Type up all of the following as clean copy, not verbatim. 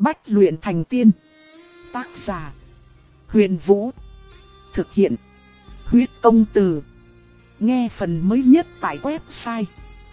Bách luyện thành tiên. Tác giả: Huyền Vũ. Thực hiện: Huyết Công Từ. Nghe phần mới nhất tại website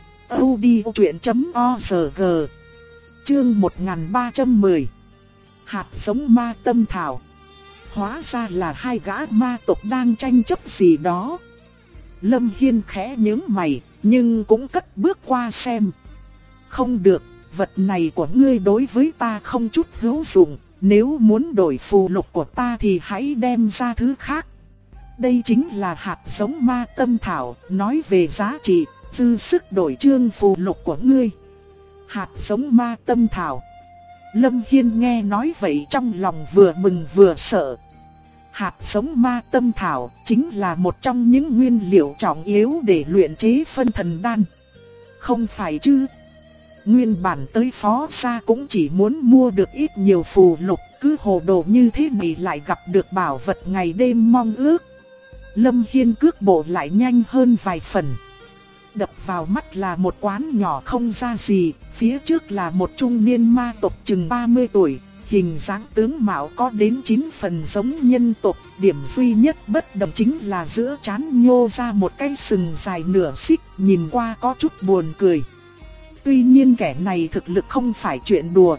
audiochuyện.org. Chương 1310. Hạt giống ma tâm thảo. Hóa ra là hai gã ma tộc đang tranh chấp gì đó. Lâm Hiên khẽ nhướng mày, nhưng cũng cất bước qua xem. Không được, vật này của ngươi đối với ta không chút hữu dụng. Nếu muốn đổi phù lục của ta thì hãy đem ra thứ khác. Đây chính là hạt giống ma tâm thảo, nói về giá trị, dư sức đổi chương phù lục của ngươi. Hạt giống ma tâm thảo. Lâm Hiên nghe nói vậy trong lòng vừa mừng vừa sợ. Hạt giống ma tâm thảo chính là một trong những nguyên liệu trọng yếu để luyện chế phân thần đan. Không phải chứ? Nguyên bản tới Phó gia cũng chỉ muốn mua được ít nhiều phù lục, cứ hồ đồ như thế này lại gặp được bảo vật ngày đêm mong ước. Lâm Hiên cước bộ lại nhanh hơn vài phần. Đập vào mắt là một quán nhỏ không ra gì, phía trước là một trung niên ma tộc chừng 30 tuổi, hình dáng tướng mạo có đến 9 phần giống nhân tộc, điểm duy nhất bất đồng chính là giữa trán nhô ra một cái sừng dài nửa xích, nhìn qua có chút buồn cười. Tuy nhiên kẻ này thực lực không phải chuyện đùa,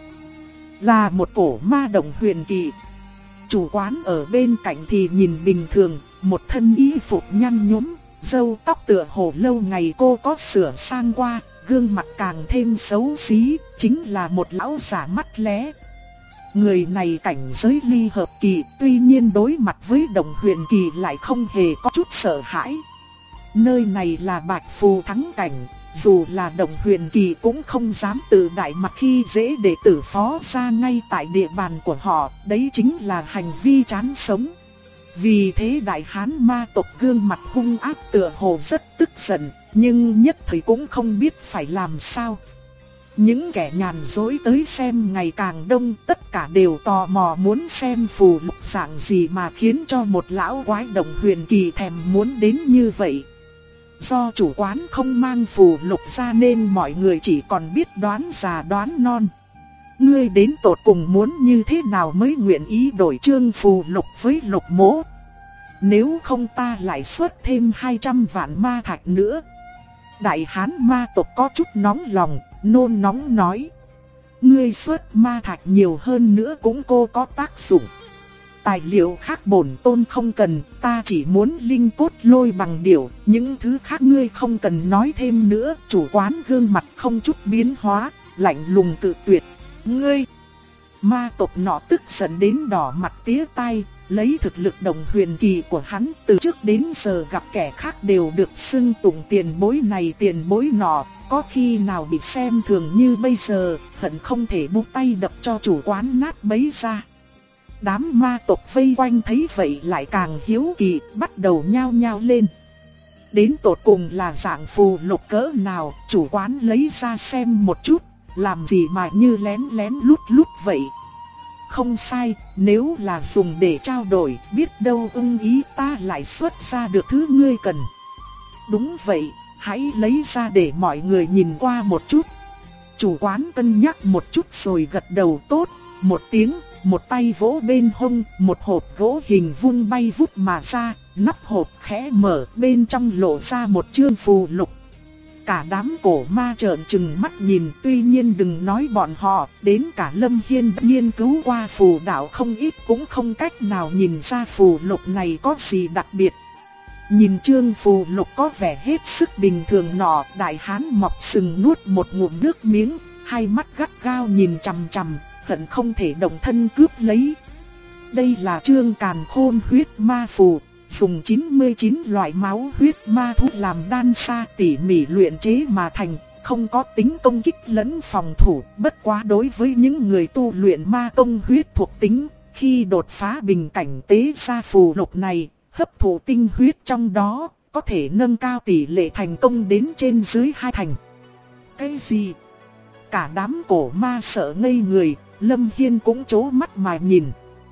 là một cổ ma đồng huyền kỳ. Chủ quán ở bên cạnh thì nhìn bình thường, một thân y phục nhăn nhúm, râu tóc tựa hồ lâu ngày cô có sửa sang qua, gương mặt càng thêm xấu xí, chính là một lão già mắt lé. Người này cảnh giới ly hợp kỳ, tuy nhiên đối mặt với đồng huyền kỳ lại không hề có chút sợ hãi. Nơi này là Bạch Phù Thắng Cảnh, dù là đồng huyền kỳ cũng không dám tự đại mặt khi dễ đệ tử Phó gia ngay tại địa bàn của họ, đấy chính là hành vi chán sống. Vì thế đại hán ma tộc gương mặt hung ác tựa hồ rất tức giận, nhưng nhất thời cũng không biết phải làm sao. Những kẻ nhàn dối tới xem ngày càng đông, tất cả đều tò mò muốn xem phù lục dạng gì mà khiến cho một lão quái đồng huyền kỳ thèm muốn đến như vậy. Do chủ quán không mang phù lục ra nên mọi người chỉ còn biết đoán già đoán non. Ngươi đến tột cùng muốn như thế nào mới nguyện ý đổi chương phù lục với Lục Mỗ? Nếu không ta lại xuất thêm 200 vạn ma thạch nữa. Đại hán ma tộc có chút nóng lòng, nôn nóng nói. Ngươi xuất ma thạch nhiều hơn nữa cũng cô có tác dụng. Tài liệu khác bổn tôn không cần, ta chỉ muốn linh cốt lôi bằng điểu, những thứ khác ngươi không cần nói thêm nữa. Chủ quán gương mặt không chút biến hóa, lạnh lùng tự tuyệt. Ngươi! Ma tộc nọ tức giận đến đỏ mặt tía tai, lấy thực lực đồng huyền kỳ của hắn từ trước đến giờ gặp kẻ khác đều được xưng tụng tiền bối này tiền bối nọ, có khi nào bị xem thường như bây giờ, hận không thể buông tay đập cho chủ quán nát bấy ra. Đám ma tộc vây quanh thấy vậy lại càng hiếu kỳ, bắt đầu nhao nhao lên. Đến tột cùng là dạng phù lục cỡ nào, chủ quán lấy ra xem một chút, làm gì mà như lén lén lút lút vậy. Không sai, nếu là dùng để trao đổi, biết đâu ưng ý ta lại xuất ra được thứ ngươi cần. Đúng vậy, hãy lấy ra để mọi người nhìn qua một chút. Chủ quán cân nhắc một chút rồi gật đầu tốt, một tiếng, một tay vỗ bên hông, một hộp gỗ hình vuông bay vút mà ra, nắp hộp khẽ mở, bên trong lộ ra một chương phù lục. Cả đám cổ ma trợn trừng mắt nhìn, tuy nhiên đừng nói bọn họ, đến cả Lâm Hiên nghiên cứu qua phù đạo không ít cũng không cách nào nhìn ra phù lục này có gì đặc biệt. Nhìn chương phù lục có vẻ hết sức bình thường nọ, đại hán mọc sừng nuốt một ngụm nước miếng, hai mắt gắt gao nhìn chằm chằm, hận không thể động thân cướp lấy. Đây là chương Càn Khôn huyết ma phù, dùng 99 loại máu huyết ma thú làm đan sa tỉ mỉ luyện chế mà thành, không có tính công kích lẫn phòng thủ, bất quá đối với những người tu luyện ma công huyết thuộc tính, khi đột phá bình cảnh tế ra phù lục này, hấp thụ tinh huyết trong đó, có thể nâng cao tỷ lệ thành công đến trên dưới 2 thành. Cái gì? Cả đám cổ ma sợ ngây người, Lâm Hiên cũng trố mắt mà nhìn.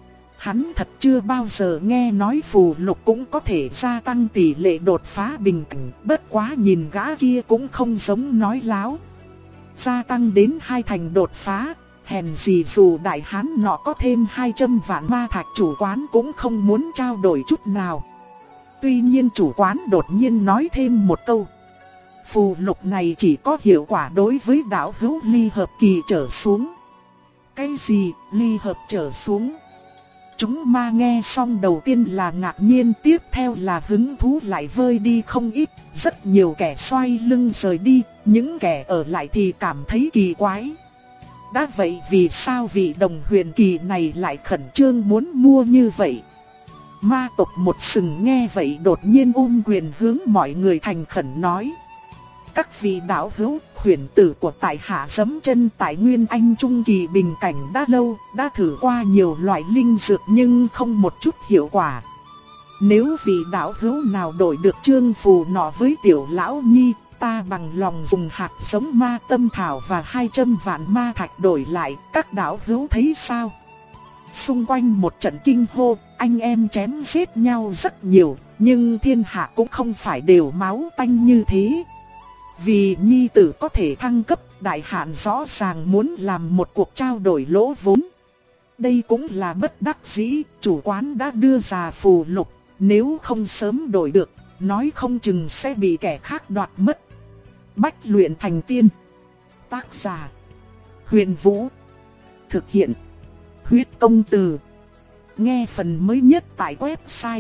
Hắn thật chưa bao giờ nghe nói phù lục cũng có thể gia tăng tỷ lệ đột phá bình cảnh, bất quá nhìn gã kia cũng không giống nói láo. Gia tăng đến 2 thành đột phá, hèn gì dù đại hán nọ có thêm 200 vạn ma thạch chủ quán cũng không muốn trao đổi chút nào. Tuy nhiên chủ quán đột nhiên nói thêm một câu. Phù lục này chỉ có hiệu quả đối với đạo hữu ly hợp kỳ trở xuống. Cái gì ly hợp trở xuống? Chúng ma nghe xong đầu tiên là ngạc nhiên, tiếp theo là hứng thú lại vơi đi không ít. Rất nhiều kẻ xoay lưng rời đi, những kẻ ở lại thì cảm thấy kỳ quái. Đã vậy vì sao vị đồng huyền kỳ này lại khẩn trương muốn mua như vậy? Ma tộc một sừng nghe vậy đột nhiên quyền hướng mọi người thành khẩn nói. Các vị đạo hữu, khuyển tử của tại hạ giẫm chân tại Nguyên Anh Trung Kỳ bình cảnh đã lâu, đã thử qua nhiều loại linh dược nhưng không một chút hiệu quả. Nếu vị đạo hữu nào đổi được chương phù nọ với tiểu lão nhi, ta bằng lòng dùng hạt giống ma tâm thảo và 200 vạn ma thạch đổi lại, các đạo hữu thấy sao? Xung quanh một trận kinh hô, anh em chém giết nhau rất nhiều, nhưng thiên hạ cũng không phải đều máu tanh như thế. Vì nhi tử có thể thăng cấp, đại hạn rõ ràng muốn làm một cuộc trao đổi lỗ vốn. Đây cũng là bất đắc dĩ, chủ quán đã đưa ra phù lục, nếu không sớm đổi được, nói không chừng sẽ bị kẻ khác đoạt mất. Bách luyện thành tiên. Tác giả: Huyền Vũ. Thực hiện: Huyết Công Từ. Nghe phần mới nhất tại website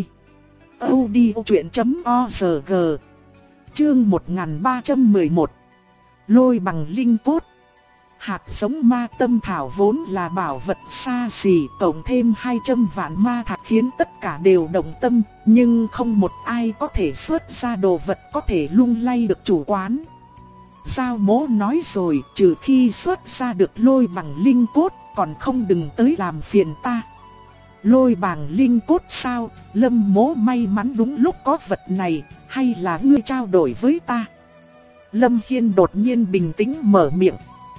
audiochuyen.org. Chương 1311. Lôi bằng linh cốt. Hạt giống ma tâm thảo vốn là bảo vật xa xỉ, cộng thêm 200 vạn ma thạch khiến tất cả đều động tâm, nhưng không một ai có thể xuất ra đồ vật có thể lung lay được chủ quán. Giao Mỗ nói rồi, trừ khi xuất ra được lôi bằng linh cốt, còn không đừng tới làm phiền ta. Lôi bằng linh cốt sao? Lâm Mỗ may mắn đúng lúc có vật này, hay là ngươi trao đổi với ta? Lâm Hiên đột nhiên bình tĩnh mở miệng.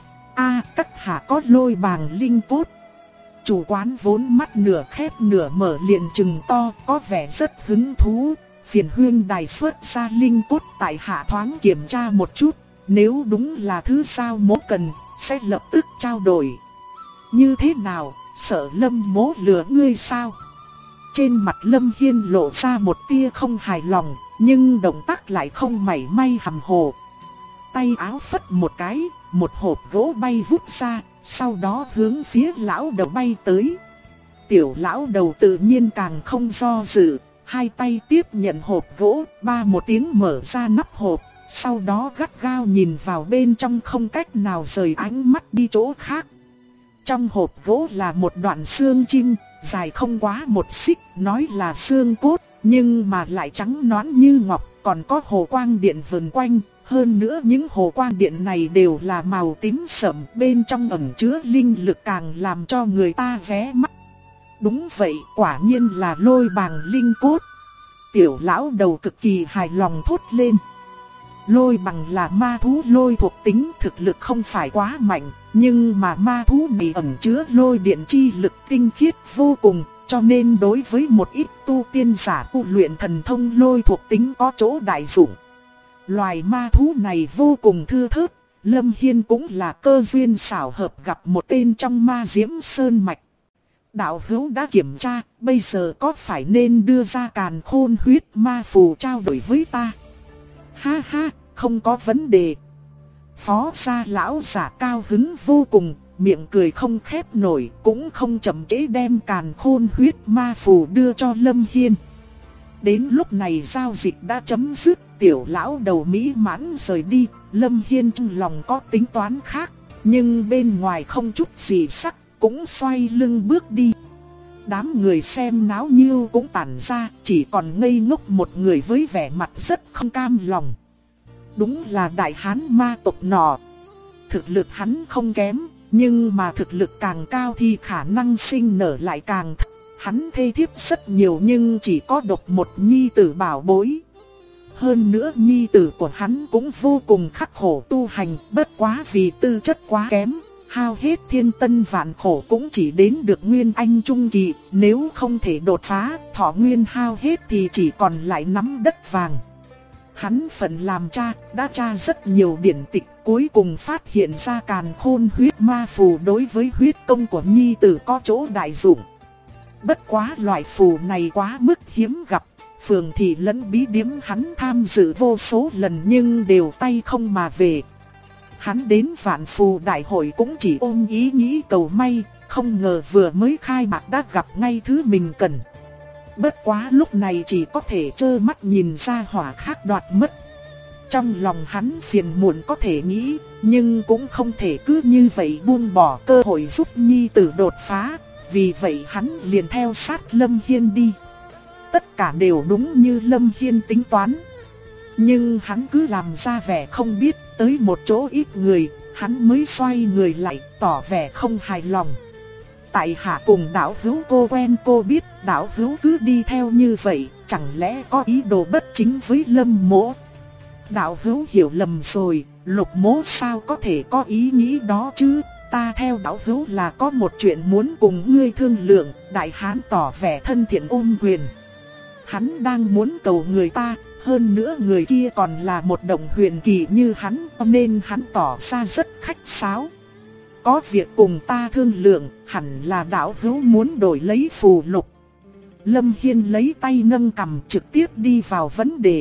Các hạ có lôi bằng linh cốt. Chủ quán vốn mắt nửa khép nửa mở liền trừng to, có vẻ rất hứng thú. Phiền huynh đài xuất ra linh cốt, tại hạ thoáng kiểm tra một chút. Nếu đúng là thứ Giao Mỗ cần, sẽ lập tức trao đổi. Như thế nào, sợ Lâm Mỗ lừa ngươi sao? Trên mặt Lâm Hiên lộ ra một tia không hài lòng, nhưng động tác lại không mảy may hàm hồ. Tay áo phất một cái, một hộp gỗ bay vút ra, sau đó hướng phía lão đầu bay tới. Tiểu lão đầu tự nhiên càng không do dự, hai tay tiếp nhận hộp gỗ, ba một tiếng mở ra nắp hộp, sau đó gắt gao nhìn vào bên trong không cách nào rời ánh mắt đi chỗ khác. Trong hộp gỗ là một đoạn xương chim, dài không quá một xích, nói là xương cốt, nhưng mà lại trắng nõn như ngọc, còn có hồ quang điện vần quanh. Hơn nữa những hồ quang điện này đều là màu tím sẫm, bên trong ẩn chứa linh lực càng làm cho người ta ghé mắt. Đúng vậy, quả nhiên là lôi bằng linh cốt. Tiểu lão đầu cực kỳ hài lòng thốt lên. Lôi bằng là ma thú lôi thuộc tính, thực lực không phải quá mạnh, nhưng mà ma thú này ẩn chứa lôi điện chi lực tinh khiết vô cùng, cho nên đối với một ít tu tiên giả tu luyện thần thông lôi thuộc tính có chỗ đại dụng. Loài ma thú này vô cùng thưa thớt, Lâm Hiên cũng là cơ duyên xảo hợp gặp một tên trong ma diễm sơn mạch. Đạo hữu đã kiểm tra, bây giờ có phải nên đưa ra càn khôn huyết ma phù trao đổi với ta? Ha ha, không có vấn đề. Phó gia lão giả cao hứng vô cùng, miệng cười không khép nổi, cũng không chậm trễ đem càn khôn huyết ma phù đưa cho Lâm Hiên. Đến lúc này giao dịch đã chấm dứt, tiểu lão đầu mỹ mãn rời đi, Lâm Hiên trong lòng có tính toán khác, nhưng bên ngoài không chút gì sắc, cũng xoay lưng bước đi. Đám người xem náo nhiêu cũng tản ra, chỉ còn ngây ngốc một người với vẻ mặt rất không cam lòng. Đúng là đại hán ma tộc nọ. Thực lực hắn không kém, nhưng mà thực lực càng cao thì khả năng sinh nở lại càng thấp. Hắn thê thiếp rất nhiều nhưng chỉ có độc một nhi tử bảo bối. Hơn nữa nhi tử của hắn cũng vô cùng khắc khổ tu hành, bất quá vì tư chất quá kém, hao hết thiên tân vạn khổ cũng chỉ đến được Nguyên Anh Trung Kỳ, nếu không thể đột phá, thọ nguyên hao hết thì chỉ còn lại nắm đất vàng. Hắn phận làm cha, đã tra rất nhiều điển tịch, cuối cùng phát hiện ra càn khôn huyết ma phù đối với huyết công của nhi tử có chỗ đại dụng. Bất quá loại phù này quá mức hiếm gặp, phường thị lẫn bí điếm hắn tham dự vô số lần nhưng đều tay không mà về. Hắn đến Vạn Phù đại hội cũng chỉ ôm ý nghĩ cầu may, không ngờ vừa mới khai mạc đã gặp ngay thứ mình cần. Bất quá lúc này chỉ có thể trơ mắt nhìn ra hỏa khác đoạt mất. Trong lòng hắn phiền muộn có thể nghĩ, nhưng cũng không thể cứ như vậy buông bỏ cơ hội giúp nhi tử đột phá. Vì vậy hắn liền theo sát Lâm Hiên đi. Tất cả đều đúng như Lâm Hiên tính toán. Nhưng hắn cứ làm ra vẻ không biết, tới một chỗ ít người, hắn mới xoay người lại, tỏ vẻ không hài lòng. Tại hạ cùng đạo hữu cô quen cô biết, đạo hữu cứ đi theo như vậy, chẳng lẽ có ý đồ bất chính với Lâm mỗ? Đạo hữu hiểu lầm rồi, Lục mỗ sao có thể có ý nghĩ đó chứ? Ta theo đạo hữu là có một chuyện muốn cùng ngươi thương lượng. Đại hán tỏ vẻ thân thiện ôm quyền. Hắn đang muốn cầu người ta, hơn nữa người kia còn là một đồng huyền kỳ như hắn, nên hắn tỏ ra rất khách sáo. Có việc cùng ta thương lượng, hẳn là đạo hữu muốn đổi lấy phù lục. Lâm Hiên lấy tay nâng cằm trực tiếp đi vào vấn đề.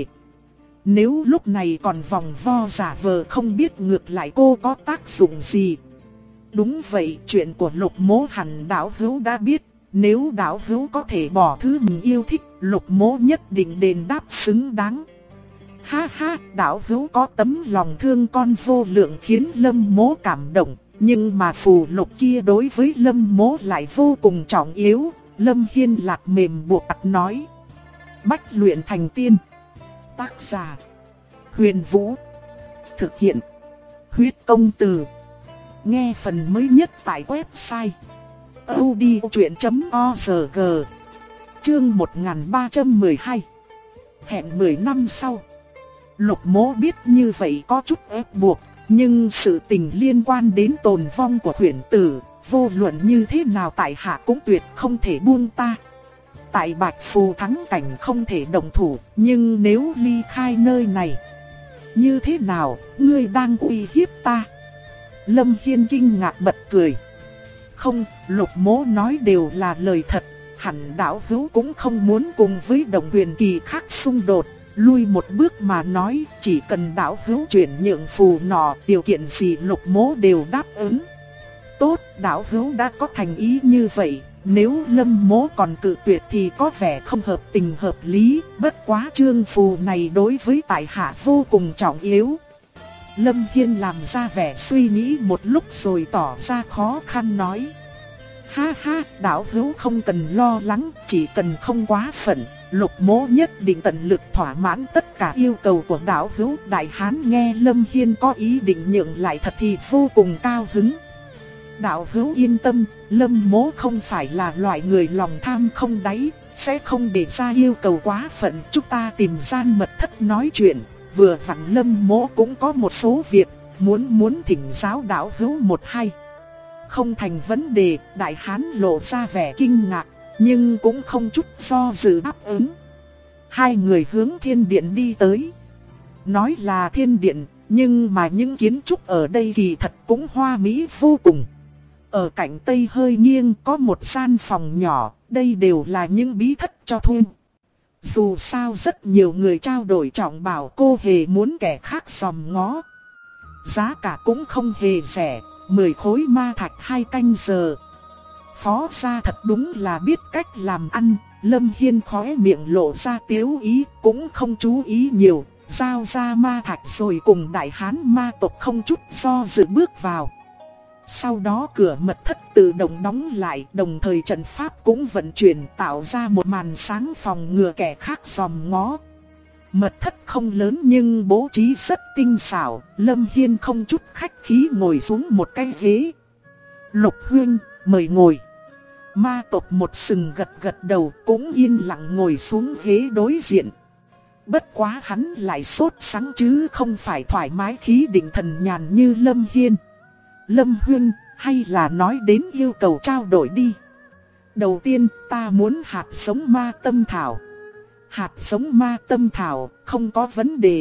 Nếu lúc này còn vòng vo giả vờ không biết ngược lại cô có tác dụng gì. Đúng vậy, chuyện của Lục mỗ hẳn đạo hữu đã biết. Nếu đạo hữu có thể bỏ thứ mình yêu thích, Lục mỗ nhất định đền đáp xứng đáng. Ha ha, đạo hữu có tấm lòng thương con vô lượng khiến Lâm mỗ cảm động. Nhưng mà phù lục kia đối với Lâm mỗ lại vô cùng trọng yếu. Lâm Hiên lạc mềm buộc mặt nói. Bách luyện thành tiên. Tác giả Huyền Vũ. Thực hiện Huyết Công Từ. Nghe phần mới nhất tại website audiochuyện.org. Chương 1312. Hẹn 10 năm sau. Lục mỗ biết như vậy có chút ép buộc, nhưng sự tình liên quan đến tồn vong của huyền tử, vô luận như thế nào tại hạ cũng tuyệt không thể buông ta. Tại Bạch Phù thắng cảnh không thể đồng thủ, nhưng nếu ly khai nơi này, như thế nào, ngươi đang uy hiếp ta? Lâm Hiên kinh ngạc bật cười. Không, Lục mỗ nói đều là lời thật, hẳn đạo hữu cũng không muốn cùng với đồng huyền kỳ khác xung đột. Lui một bước mà nói, chỉ cần đạo hữu chuyển nhượng phù nọ, điều kiện gì Lục mỗ đều đáp ứng. Tốt, đạo hữu đã có thành ý như vậy, nếu Lâm mỗ còn cự tuyệt thì có vẻ không hợp tình hợp lý, bất quá chương phù này đối với tại hạ vô cùng trọng yếu. Lâm Hiên làm ra vẻ suy nghĩ một lúc rồi tỏ ra khó khăn nói. Ha ha, đạo hữu không cần lo lắng, chỉ cần không quá phận, Lục mỗ nhất định tận lực thỏa mãn tất cả yêu cầu của đạo hữu. Đại hán nghe Lâm Hiên có ý định nhượng lại thật thì vô cùng cao hứng. Đạo hữu yên tâm, Lâm mỗ không phải là loại người lòng tham không đáy, sẽ không để ra yêu cầu quá phận. Chúng ta tìm gian mật thất nói chuyện, vừa vặn Lâm mỗ cũng có một số việc muốn thỉnh giáo đạo hữu một hai. Không thành vấn đề, đại hán lộ ra vẻ kinh ngạc, nhưng cũng không chút do dự đáp ứng. Hai người hướng thiên điện đi tới. Nói là thiên điện, nhưng mà những kiến trúc ở đây kỳ thật cũng hoa mỹ vô cùng. Ở cạnh tây hơi nghiêng có một gian phòng nhỏ, đây đều là những bí thất cho thuê. Dù sao rất nhiều người trao đổi trọng bảo, cô hề muốn kẻ khác dòm ngó. Giá cả cũng không hề rẻ, 10 khối ma thạch 2 canh giờ. Phó gia thật đúng là biết cách làm ăn. Lâm Hiên khóe miệng lộ ra tiếu ý, cũng không chú ý nhiều, giao ra ma thạch rồi cùng đại hán ma tộc không chút do dự bước vào. Sau đó cửa mật thất tự động đóng lại, đồng thời trận pháp cũng vận chuyển tạo ra một màn sáng phòng ngừa kẻ khác dòm ngó. Mật thất không lớn nhưng bố trí rất tinh xảo, Lâm Hiên không chút khách khí ngồi xuống một cái ghế. Lục huynh, mời ngồi. Ma tộc một sừng gật đầu cũng yên lặng ngồi xuống ghế đối diện. Bất quá hắn lại sốt sắng chứ không phải thoải mái khí định thần nhàn như Lâm Hiên. Lâm huynh, hay là nói đến yêu cầu trao đổi đi. Đầu tiên ta muốn hạt giống ma tâm thảo. hạt giống ma tâm thảo, không có vấn đề.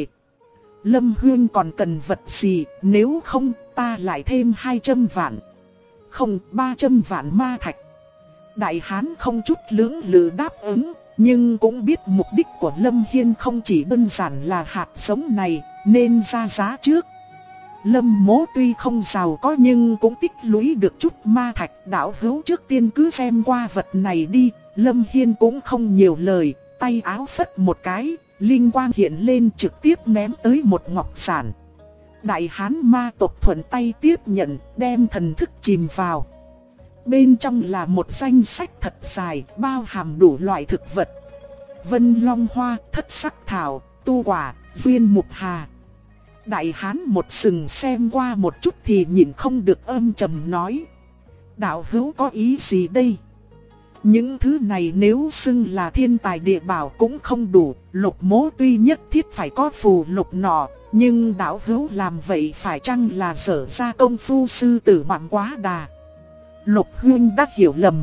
Lâm Huyên còn cần vật gì, nếu không ta lại thêm 200 vạn. Không, 300 vạn ma thạch. Đại hán không chút lưỡng lự đáp ứng, nhưng cũng biết mục đích của Lâm Hiên không chỉ đơn giản là hạt giống này, nên ra giá trước. Lâm Mỗ tuy không giàu có nhưng cũng tích lũy được chút ma thạch. Đạo hữu trước tiên cứ xem qua vật này đi. Lâm Hiên cũng không nhiều lời, tay áo phất một cái, linh quang hiện lên trực tiếp ném tới một ngọc giản. Đại hán ma tộc thuận tay tiếp nhận, đem thần thức chìm vào. Bên trong là một danh sách thật dài, bao hàm đủ loại thực vật. Vân long hoa, thất sắc thảo, tu quả, duyên mục hà. Đại hán một sừng xem qua một chút thì nhìn không được âm trầm nói: đạo hữu có ý gì đây? Những thứ này nếu xưng là thiên tài địa bảo cũng không đủ. Lục Mỗ tuy nhất thiết phải có phù lục nọ, nhưng đạo hữu làm vậy phải chăng là dở ra công phu sư tử ngoạm quá đà? Lục Huyên đã hiểu lầm.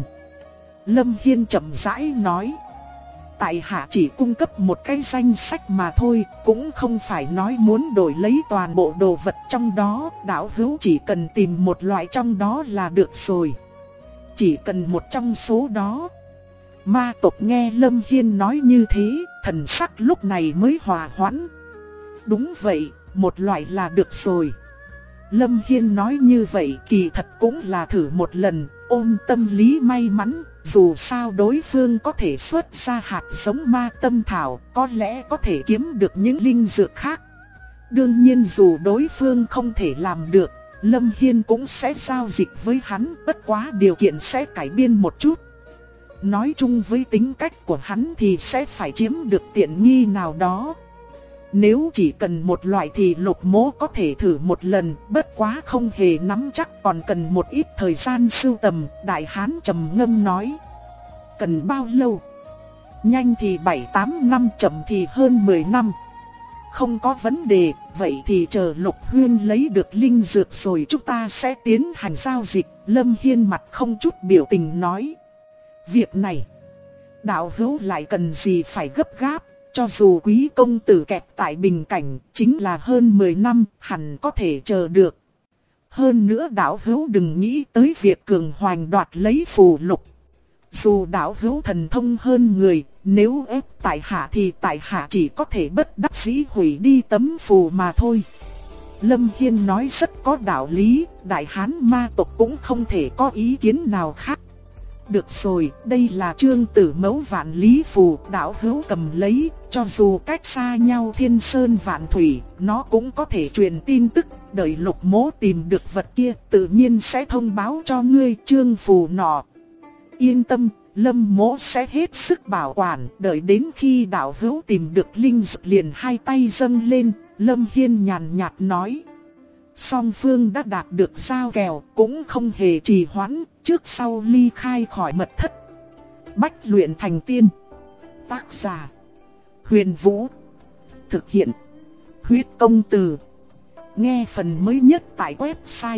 Lâm Hiên chậm rãi nói: tại hạ chỉ cung cấp một cái danh sách mà thôi, cũng không phải nói muốn đổi lấy toàn bộ đồ vật trong đó. Đạo hữu chỉ cần tìm một loại trong đó là được rồi. Chỉ cần một trong số đó. Ma tộc nghe Lâm Hiên nói như thế, thần sắc lúc này mới hòa hoãn. Đúng vậy, một loại là được rồi. Lâm Hiên nói như vậy kỳ thật cũng là thử một lần, ôm tâm lý may mắn. Dù sao đối phương có thể xuất ra hạt giống ma tâm thảo, có lẽ có thể kiếm được những linh dược khác. Đương nhiên dù đối phương không thể làm được, Lâm Hiên cũng sẽ giao dịch với hắn, bất quá điều kiện sẽ cải biên một chút. Nói chung với tính cách của hắn thì sẽ phải chiếm được tiện nghi nào đó. Nếu chỉ cần một loại thì Lục Mỗ có thể thử một lần, bất quá không hề nắm chắc, còn cần một ít thời gian sưu tầm. Đại hán trầm ngâm nói: cần bao lâu? Nhanh thì 7-8 năm, chậm thì hơn 10 năm. Không có vấn đề, vậy thì chờ Lục Huyên lấy được linh dược rồi chúng ta sẽ tiến hành giao dịch. Lâm Hiên mặt không chút biểu tình nói: việc này, đạo hữu lại cần gì phải gấp gáp. Cho dù quý công tử kẹt tại bình cảnh, chính là hơn 10 năm, hẳn có thể chờ được. Hơn nữa đạo hữu đừng nghĩ tới việc cường hoành đoạt lấy phù lục. Dù đạo hữu thần thông hơn người, nếu ép tại hạ thì tại hạ chỉ có thể bất đắc dĩ hủy đi tấm phù mà thôi. Lâm Hiên nói rất có đạo lý, đại hán ma tộc cũng không thể có ý kiến nào khác. Được rồi, đây là Trương Tử Mẫu Vạn Lý Phù, đạo hữu cầm lấy, cho dù cách xa nhau thiên sơn vạn thủy, nó cũng có thể truyền tin tức, đợi Lục Mỗ tìm được vật kia, tự nhiên sẽ thông báo cho ngươi trương phù nọ. Yên tâm, Lâm Mỗ sẽ hết sức bảo quản, đợi đến khi đạo hữu tìm được linh dược liền hai tay dâng lên. Lâm Hiên nhàn nhạt nói: song phương đã đạt được giao kèo, cũng không hề trì hoãn, trước sau ly khai khỏi mật thất. Bách luyện thành tiên. Tác giả: Huyền Vũ. Thực hiện: Huyết Công Từ. Nghe phần mới nhất tại website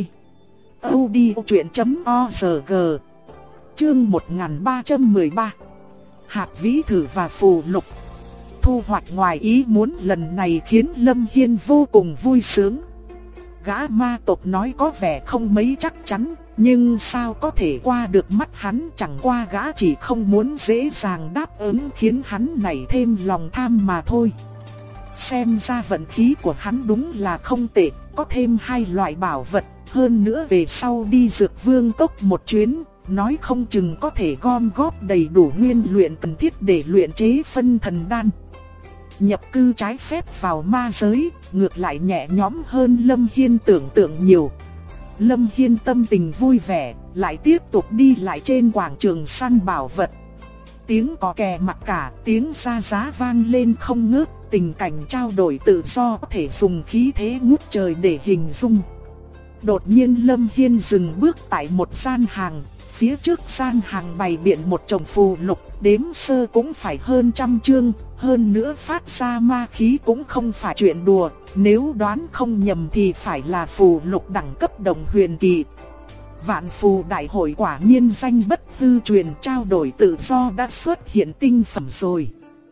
audiochuyện.org. Chương 1313. Hạt vĩ thử và phù lục. Thu hoạch ngoài ý muốn lần này khiến Lâm Hiên vô cùng vui sướng. Gã ma tộc nói có vẻ không mấy chắc chắn, nhưng sao có thể qua được mắt hắn, chẳng qua gã chỉ không muốn dễ dàng đáp ứng khiến hắn nảy thêm lòng tham mà thôi. Xem ra vận khí của hắn đúng là không tệ, có thêm hai loại bảo vật, hơn nữa về sau đi Dược Vương Cốc một chuyến, nói không chừng có thể gom góp đầy đủ nguyên luyện cần thiết để luyện chế phân thần đan. Nhập cư trái phép vào ma giới, ngược lại nhẹ nhõm hơn Lâm Hiên tưởng tượng nhiều. Lâm Hiên tâm tình vui vẻ, lại tiếp tục đi lại trên quảng trường săn bảo vật. Tiếng cò kè mặc cả, tiếng ra giá vang lên không ngớt, tình cảnh trao đổi tự do có thể dùng khí thế ngút trời để hình dung. Đột nhiên Lâm Hiên dừng bước tại một gian hàng. Phía trước gian hàng bày biện một chồng phù lục, đếm sơ cũng phải hơn 100 chương, hơn nữa phát ra ma khí cũng không phải chuyện đùa, nếu đoán không nhầm thì phải là phù lục đẳng cấp đồng huyền kỳ. Vạn phù đại hội quả nhiên danh bất hư truyền, trao đổi tự do đã xuất hiện tinh phẩm rồi.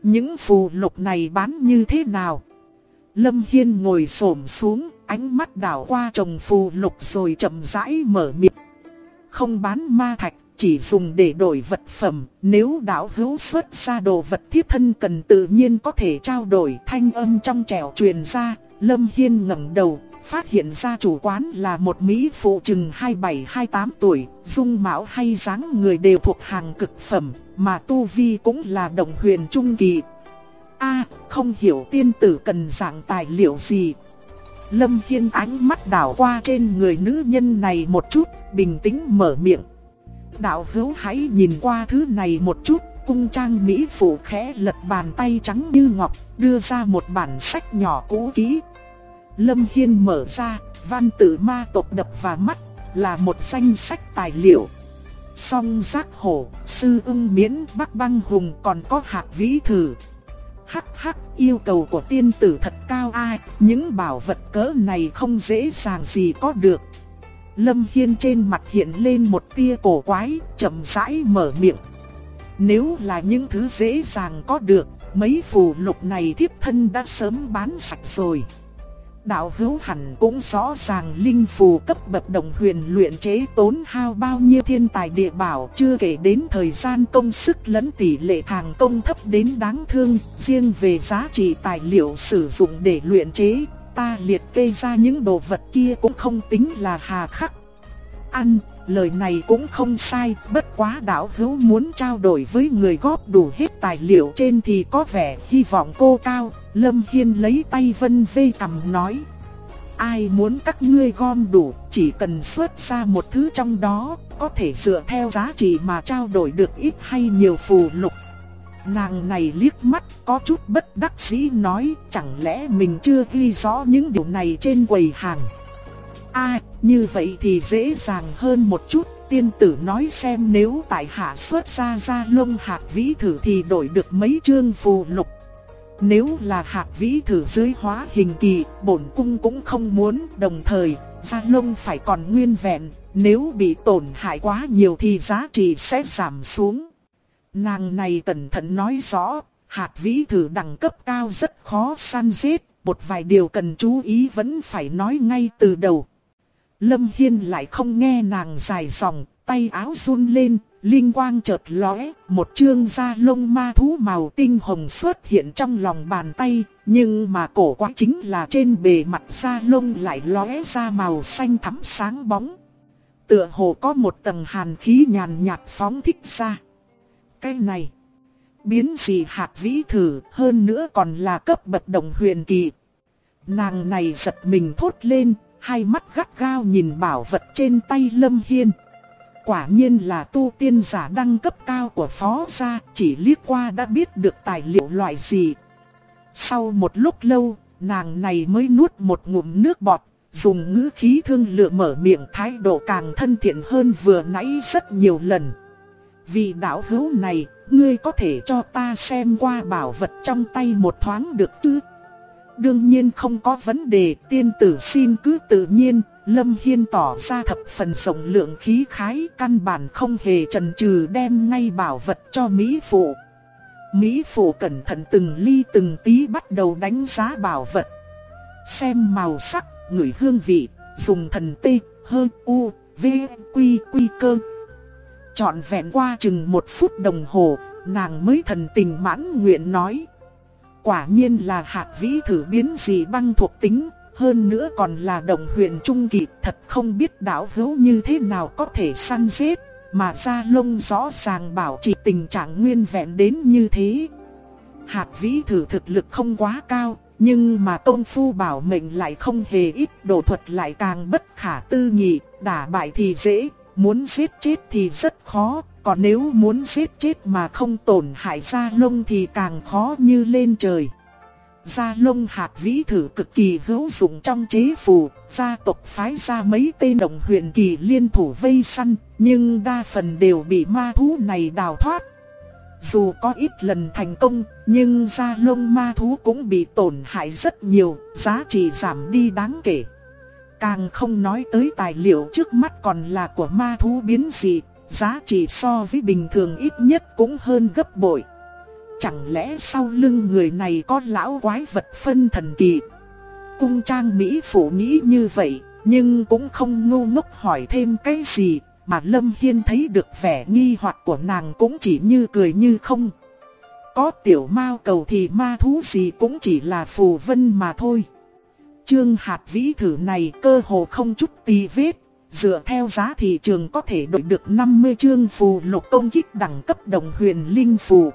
Những phù lục này bán như thế nào? Lâm Hiên ngồi xổm xuống, ánh mắt đảo qua chồng phù lục rồi chậm rãi mở miệng. Không bán ma thạch, chỉ dùng để đổi vật phẩm. Nếu đạo hữu xuất ra đồ vật thiết thân cần tự nhiên có thể trao đổi. Thanh âm trong trẻo truyền ra. Lâm Hiên ngẩng đầu, phát hiện ra chủ quán là một mỹ phụ chừng 27-28 tuổi, dung mạo hay dáng người đều thuộc hàng cực phẩm, mà tu vi cũng là động huyền trung kỳ. Không hiểu tiên tử cần dạng tài liệu gì. Lâm Hiên ánh mắt đảo qua trên người nữ nhân này một chút, bình tĩnh mở miệng. Đạo hữu hãy nhìn qua thứ này một chút. Cung trang mỹ phụ khẽ lật bàn tay trắng như ngọc, đưa ra một bản sách nhỏ cũ kỹ. Lâm Hiên mở ra, văn tự ma tộc đập vào mắt, là một danh sách tài liệu. Song giác hổ, sư ưng miễn, bắc băng hùng, còn có hạt vĩ thử. Hắc, yêu cầu của tiên tử thật cao ai, những bảo vật cỡ này không dễ dàng gì có được. Lâm Hiên trên mặt hiện lên một tia cổ quái, chậm rãi mở miệng. Nếu là những thứ dễ dàng có được, mấy phù lục này thiếp thân đã sớm bán sạch rồi. Đạo hữu hẳn cũng rõ ràng linh phù cấp bậc đồng huyền luyện chế tốn hao bao nhiêu thiên tài địa bảo, chưa kể đến thời gian công sức lẫn tỷ lệ thàng công thấp đến đáng thương. Riêng về giá trị tài liệu sử dụng để luyện chế, ta liệt kê ra những đồ vật kia cũng không tính là hà khắc. Lời này cũng không sai, bất quá đạo hữu muốn trao đổi với người góp đủ hết tài liệu trên thì có vẻ hy vọng cô cao. Lâm Hiên lấy tay vân vê cằm nói. Ai muốn các ngươi gom đủ, chỉ cần xuất ra một thứ trong đó, có thể dựa theo giá trị mà trao đổi được ít hay nhiều phù lục. Nàng này liếc mắt có chút bất đắc dĩ nói, chẳng lẽ mình chưa ghi rõ những điều này trên quầy hàng. Như vậy thì dễ dàng hơn một chút. Tiên tử nói xem, nếu tại hạ xuất ra da lông hạt vĩ thử thì đổi được mấy chương phù lục. Nếu là hạt vĩ thử dưới hóa hình kỳ, bổn cung cũng không muốn. Đồng thời, da lông phải còn nguyên vẹn, nếu bị tổn hại quá nhiều thì giá trị sẽ giảm xuống. Nàng này cẩn thận nói rõ, hạt vĩ thử đẳng cấp cao rất khó săn giết, một vài điều cần chú ý vẫn phải nói ngay từ đầu. Lâm Hiên lại không nghe nàng dài dòng, tay áo run lên, linh quang chợt lóe, một chương da lông ma thú màu tinh hồng xuất hiện trong lòng bàn tay, nhưng mà cổ quái chính là trên bề mặt da lông lại lóe ra màu xanh thắm sáng bóng. Tựa hồ có một tầng hàn khí nhàn nhạt phóng thích ra. Cái này, biến dị hạt vĩ thử, hơn nữa còn là cấp bậc đồng huyền kỳ. Nàng này giật mình thốt lên, hai mắt gắt gao nhìn bảo vật trên tay Lâm Hiên. Quả nhiên là tu tiên giả đẳng cấp cao của phó gia, chỉ liếc qua đã biết được tài liệu loại gì. Sau một lúc lâu, nàng này mới nuốt một ngụm nước bọt, dùng ngữ khí thương lượng mở miệng, thái độ càng thân thiện hơn vừa nãy rất nhiều lần. Vì đạo hữu này, ngươi có thể cho ta xem qua bảo vật trong tay một thoáng được chứ? Đương nhiên không có vấn đề, tiên tử xin cứ tự nhiên. Lâm Hiên tỏ ra thập phần rộng lượng khí khái, căn bản không hề chần chừ đem ngay bảo vật cho mỹ phụ. Mỹ phụ cẩn thận từng ly từng tí bắt đầu đánh giá bảo vật. Xem màu sắc, ngửi hương vị, dùng thần tê, hơn u, v, quy cơ. Trọn vẹn qua chừng 1 phút đồng hồ, nàng mới thần tình mãn nguyện nói. Quả nhiên là hạt vĩ thử biến dị băng thuộc tính, hơn nữa còn là đồng huyền trung kỳ, thật không biết đạo hữu như thế nào có thể săn giết, mà da lông rõ ràng bảo trì tình trạng nguyên vẹn đến như thế. Hạt vĩ thử thực lực không quá cao, nhưng mà công phu bảo mệnh lại không hề ít, độ thuật lại càng bất khả tư nghị, đả bại thì dễ, muốn giết chết thì rất khó. Còn nếu muốn giết chết mà không tổn hại da lông thì càng khó như lên trời. Da lông hạt vĩ thử cực kỳ hữu dụng trong chế phù, gia tộc phái ra mấy tên đồng huyền kỳ liên thủ vây săn, nhưng đa phần đều bị ma thú này đào thoát. Dù có ít lần thành công, nhưng da lông ma thú cũng bị tổn hại rất nhiều, giá trị giảm đi đáng kể. Càng không nói tới tài liệu trước mắt còn là của ma thú biến dị, giá trị so với bình thường ít nhất cũng hơn gấp bội. chẳng lẽ sau lưng người này có lão quái vật phân thần kỳ? Cung trang mỹ phụ nghĩ như vậy, nhưng cũng không ngu ngốc hỏi thêm cái gì, mà Lâm Hiên thấy được vẻ nghi hoặc của nàng cũng chỉ như cười như không. Có tiểu mao cầu thì ma thú gì cũng chỉ là phù vân mà thôi. Chương hạt vĩ thử này cơ hồ không chút tì vết, dựa theo giá thị trường có thể đổi được 50 chương phù lục công kích đẳng cấp đồng huyền linh phù.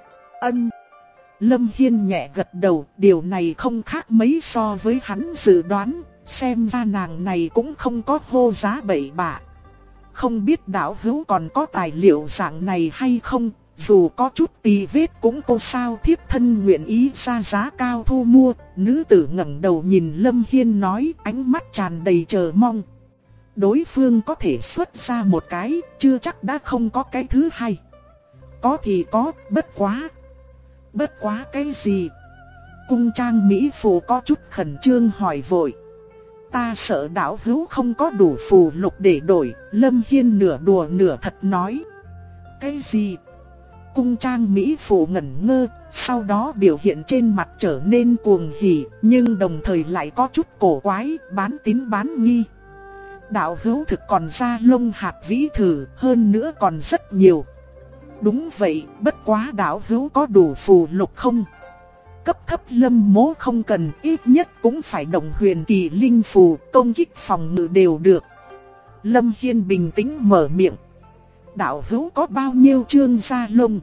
Lâm Hiên nhẹ gật đầu, điều này không khác mấy so với hắn dự đoán, xem ra nàng này cũng không có hô giá bậy bạ. Không biết đạo hữu còn có tài liệu dạng này hay không, dù có chút tì vết cũng cô sao thiếp thân nguyện ý ra giá cao thu mua. Nữ tử ngẩng đầu nhìn Lâm Hiên nói, ánh mắt tràn đầy chờ mong. Đối phương có thể xuất ra một cái, chưa chắc đã không có cái thứ hai. Có thì có, bất quá. Bất quá cái gì? Cung trang mỹ phụ có chút khẩn trương hỏi vội. Ta sợ đạo hữu không có đủ phù lục để đổi. Lâm Hiên nửa đùa nửa thật nói. Cái gì? Cung trang mỹ phụ ngẩn ngơ, sau đó biểu hiện trên mặt trở nên cuồng hỉ, nhưng đồng thời lại có chút cổ quái, bán tín bán nghi. Đạo hữu thực còn ra lông hạt vĩ thử, hơn nữa còn rất nhiều. Đúng vậy, bất quá đạo hữu có đủ phù lục không? Cấp thấp Lâm mố không cần, ít nhất cũng phải đồng huyền kỳ linh phù, công kích phòng ngự đều được. Lâm Hiên bình tĩnh mở miệng. Đạo hữu có bao nhiêu chương ra lông?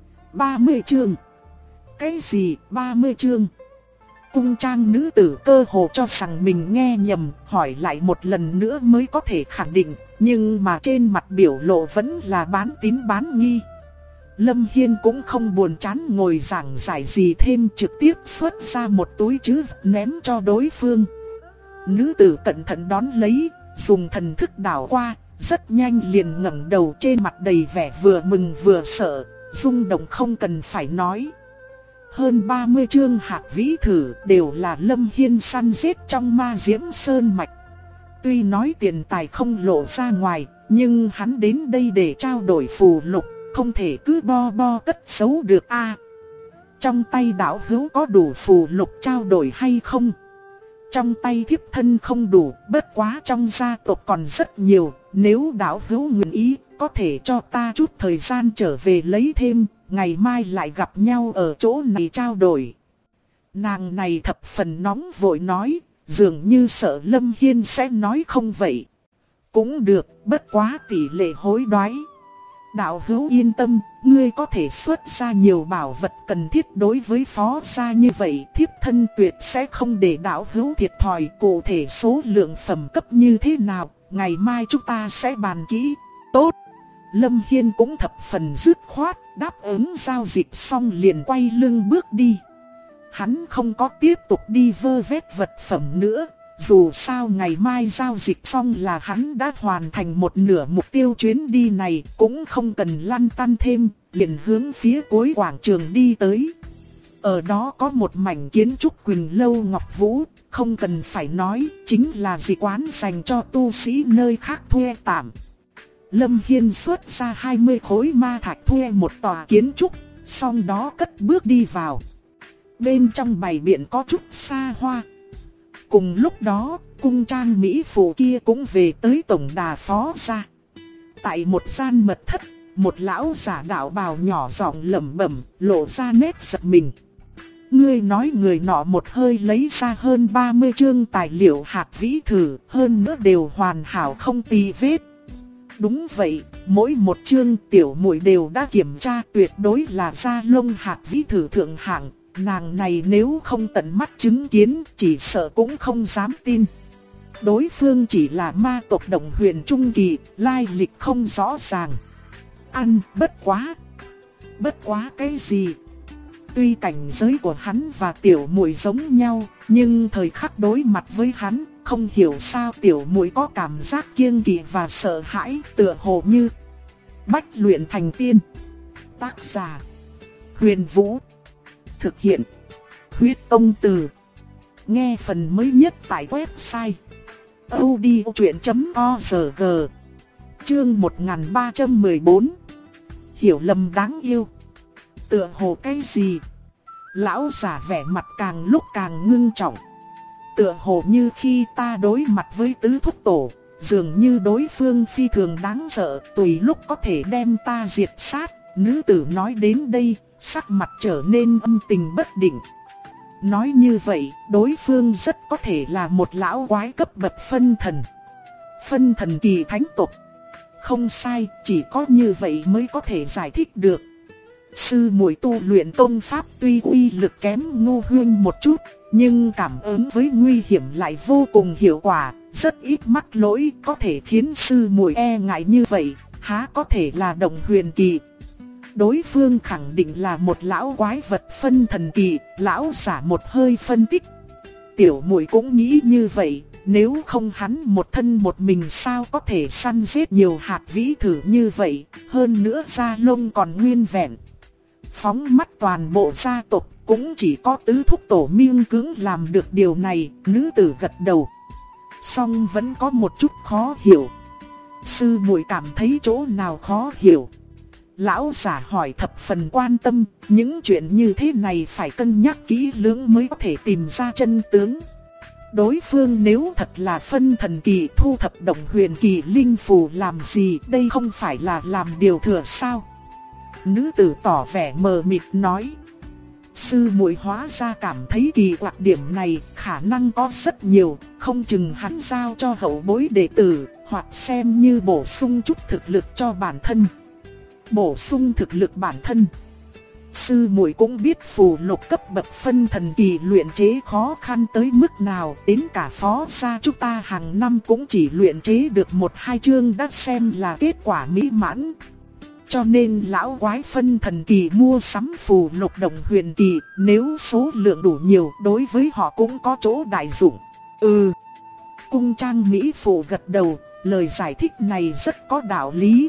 30 chương. Cái gì 30 chương? Cung trang nữ tử cơ hồ cho rằng mình nghe nhầm, hỏi lại một lần nữa mới có thể khẳng định, nhưng mà trên mặt biểu lộ vẫn là bán tín bán nghi. Lâm Hiên cũng không buồn chán ngồi giảng giải gì thêm, trực tiếp xuất ra một túi trữ vật ném cho đối phương. Nữ tử cẩn thận đón lấy, dùng thần thức đảo qua, rất nhanh liền ngẩng đầu, trên mặt đầy vẻ vừa mừng vừa sợ, rung động không cần phải nói. Hơn 30 chương hạt vĩ thử đều là Lâm Hiên săn giết trong Ma Diễm Sơn Mạch. Tuy nói tiền tài không lộ ra ngoài, nhưng hắn đến đây để trao đổi phù lục, không thể cứ bo cất giấu được a. Trong tay đạo hữu có đủ phù lục trao đổi hay không? Trong tay thiếp thân không đủ, bất quá trong gia tộc còn rất nhiều, nếu đạo hữu nguyện ý, có thể cho ta chút thời gian trở về lấy thêm, ngày mai lại gặp nhau ở chỗ này trao đổi. Nàng này thập phần nóng vội nói, dường như sợ Lâm Hiên sẽ nói không vậy. Cũng được, bất quá tỷ lệ hối đoái. Đạo hữu yên tâm, ngươi có thể xuất ra nhiều bảo vật cần thiết đối với phó gia như vậy, thiếp thân tuyệt sẽ không để đạo hữu thiệt thòi. Cụ thể số lượng phẩm cấp như thế nào, ngày mai chúng ta sẽ bàn kỹ. Tốt. Lâm Hiên cũng thập phần dứt khoát, đáp ứng giao dịch xong liền quay lưng bước đi. Hắn không có tiếp tục đi vơ vét vật phẩm nữa. Dù sao ngày mai giao dịch xong là hắn đã hoàn thành một nửa mục tiêu chuyến đi này, cũng không cần lăn tăn thêm, liền hướng phía cuối quảng trường đi tới. Ở đó có một mảnh kiến trúc Quỳnh Lâu Ngọc Vũ, không cần phải nói, chính là dị quán dành cho tu sĩ nơi khác thuê tạm. Lâm Hiên xuất ra 20 khối ma thạch thuê một tòa kiến trúc, sau đó cất bước đi vào. Bên trong bày biện có chút xa hoa. Cùng lúc đó, cung trang mỹ phụ kia cũng về tới tổng đà phó gia. Tại một gian mật thất, một lão giả đạo bào nhỏ giọng lẩm bẩm, lộ ra nét giật mình. Ngươi nói người nọ một hơi lấy ra hơn 30 chương tài liệu hạt vĩ thử, hơn nữa đều hoàn hảo không tì vết. Đúng vậy, mỗi một chương tiểu muội đều đã kiểm tra, tuyệt đối là da lông hạt vĩ thử thượng hạng. Nàng này nếu không tận mắt chứng kiến, chỉ sợ cũng không dám tin. Đối phương chỉ là ma tộc Đồng Huyền trung kỳ, lai lịch không rõ ràng. Bất quá cái gì? Tuy cảnh giới của hắn và tiểu muội giống nhau, nhưng thời khắc đối mặt với hắn, không hiểu sao tiểu muội có cảm giác kiêng kỵ và sợ hãi, tựa hồ như bách luyện thành tiên. Tác giả: Huyền Vũ. Thực hiện: Huyết Tông Từ. Nghe phần mới nhất tại website audiochuyện.org. Chương 1314. Hiểu lầm đáng yêu. Tựa hồ cái gì? Lão giả vẻ mặt càng lúc càng ngưng trọng. Tựa hồ như khi ta đối mặt với tứ thúc tổ, dường như đối phương phi thường đáng sợ, tùy lúc có thể đem ta diệt sát. Nữ tử nói đến đây, sắc mặt trở nên âm tình bất định. Nói như vậy, đối phương rất có thể là một lão quái cấp bậc phân thần. Phân thần kỳ thánh tộc. Không sai, chỉ có như vậy mới có thể giải thích được. Sư muội tu luyện công pháp tuy uy lực kém Ngô Huyên một chút, nhưng cảm ứng với nguy hiểm lại vô cùng hiệu quả, rất ít mắc lỗi, có thể khiến sư muội e ngại như vậy, há có thể là động huyền kỳ. Đối phương khẳng định là một lão quái vật phân thần kỳ, lão giả một hơi phân tích. Tiểu muội cũng nghĩ như vậy, nếu không hắn một thân một mình sao có thể săn giết nhiều hạt vĩ thử như vậy, hơn nữa da lông còn nguyên vẹn. Phóng mắt toàn bộ gia tộc, cũng chỉ có tứ thúc tổ miêng cưỡng làm được điều này. Nữ tử gật đầu, song vẫn có một chút khó hiểu. Sư muội cảm thấy chỗ nào khó hiểu? Lão giả hỏi thập phần quan tâm, những chuyện như thế này phải cân nhắc kỹ lưỡng mới có thể tìm ra chân tướng. Đối phương nếu thật là phân thần kỳ, thu thập động huyền kỳ linh phù làm gì, đây không phải là làm điều thừa sao? Nữ tử tỏ vẻ mờ mịt nói. Sư muội hóa ra cảm thấy kỳ quặc điểm này, khả năng có rất nhiều, không chừng hắn giao cho hậu bối đệ tử, hoặc xem như bổ sung chút thực lực cho bản thân. Bổ sung thực lực bản thân. Sư muội cũng biết phù lục cấp bậc phân thần kỳ luyện chế khó khăn tới mức nào, đến cả phó gia chúng ta hàng năm cũng chỉ luyện chế được 1-2 chương đã xem là kết quả mỹ mãn. Cho nên lão quái phân thần kỳ mua sắm phù lục đồng huyền kỳ, nếu số lượng đủ nhiều đối với họ cũng có chỗ đại dụng. Cung trang mỹ phụ gật đầu, lời giải thích này rất có đạo lý.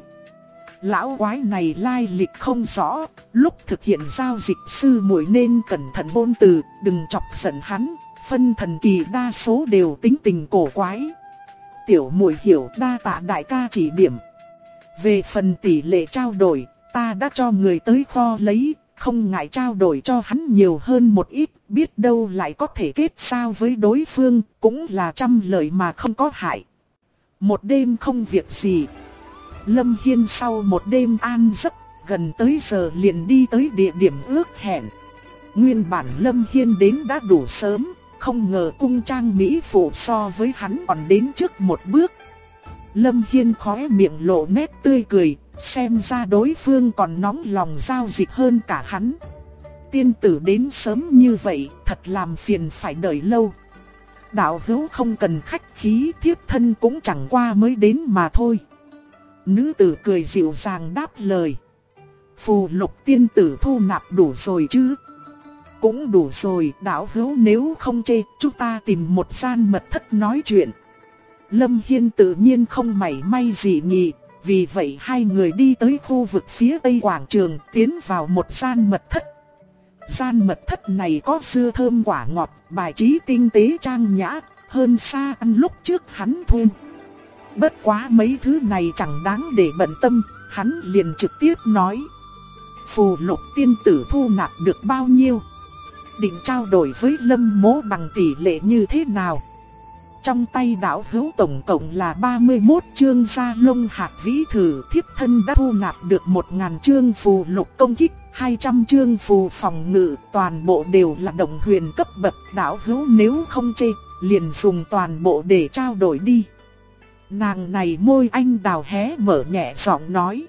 Lão quái này lai lịch không rõ, lúc thực hiện giao dịch sư muội nên cẩn thận ngôn từ, đừng chọc giận hắn, phân thần kỳ đa số đều tính tình cổ quái. Tiểu muội hiểu, đa tạ đại ca chỉ điểm. Về phần tỷ lệ trao đổi, ta đã cho người tới kho lấy, không ngại trao đổi cho hắn nhiều hơn một ít, biết đâu lại có thể kết giao với đối phương, cũng là trăm lợi mà không có hại. Một đêm không việc gì. Lâm Hiên sau một đêm an giấc, gần tới giờ liền đi tới địa điểm ước hẹn. Nguyên bản Lâm Hiên đến đã đủ sớm, không ngờ cung trang mỹ phụ so với hắn còn đến trước một bước. Lâm Hiên khóe miệng lộ nét tươi cười, xem ra đối phương còn nóng lòng giao dịch hơn cả hắn. Tiên tử đến sớm như vậy, thật làm phiền phải đợi lâu. Đạo hữu không cần khách khí, thiếp thân cũng chẳng qua mới đến mà thôi. Nữ tử cười dịu dàng đáp lời. Phù lục tiên tử thu nạp đủ rồi chứ? Cũng đủ rồi, đạo hữu nếu không chê, chúng ta tìm một gian mật thất nói chuyện. Lâm Hiên tự nhiên không mảy may gì nghị, vì vậy hai người đi tới khu vực phía tây quảng trường, tiến vào một gian mật thất. Gian mật thất này có dưa thơm quả ngọt, bài trí tinh tế trang nhã, hơn xa ăn lúc trước hắn thuê. Bất quá mấy thứ này chẳng đáng để bận tâm, hắn liền trực tiếp nói. Phù lục tiên tử thu nạp được bao nhiêu? Định trao đổi với Lâm Mỗ bằng tỷ lệ như thế nào? Trong tay đạo hữu tổng cộng là 31 chương da lông hạt vĩ thử, thiếp thân đã thu nạp được 1000 chương phù lục công kích, 200 chương phù phòng ngự, toàn bộ đều là động huyền cấp bậc. Đạo hữu nếu không chê, liền dùng toàn bộ để trao đổi đi. Nàng này môi anh đào hé mở nhẹ giọng nói.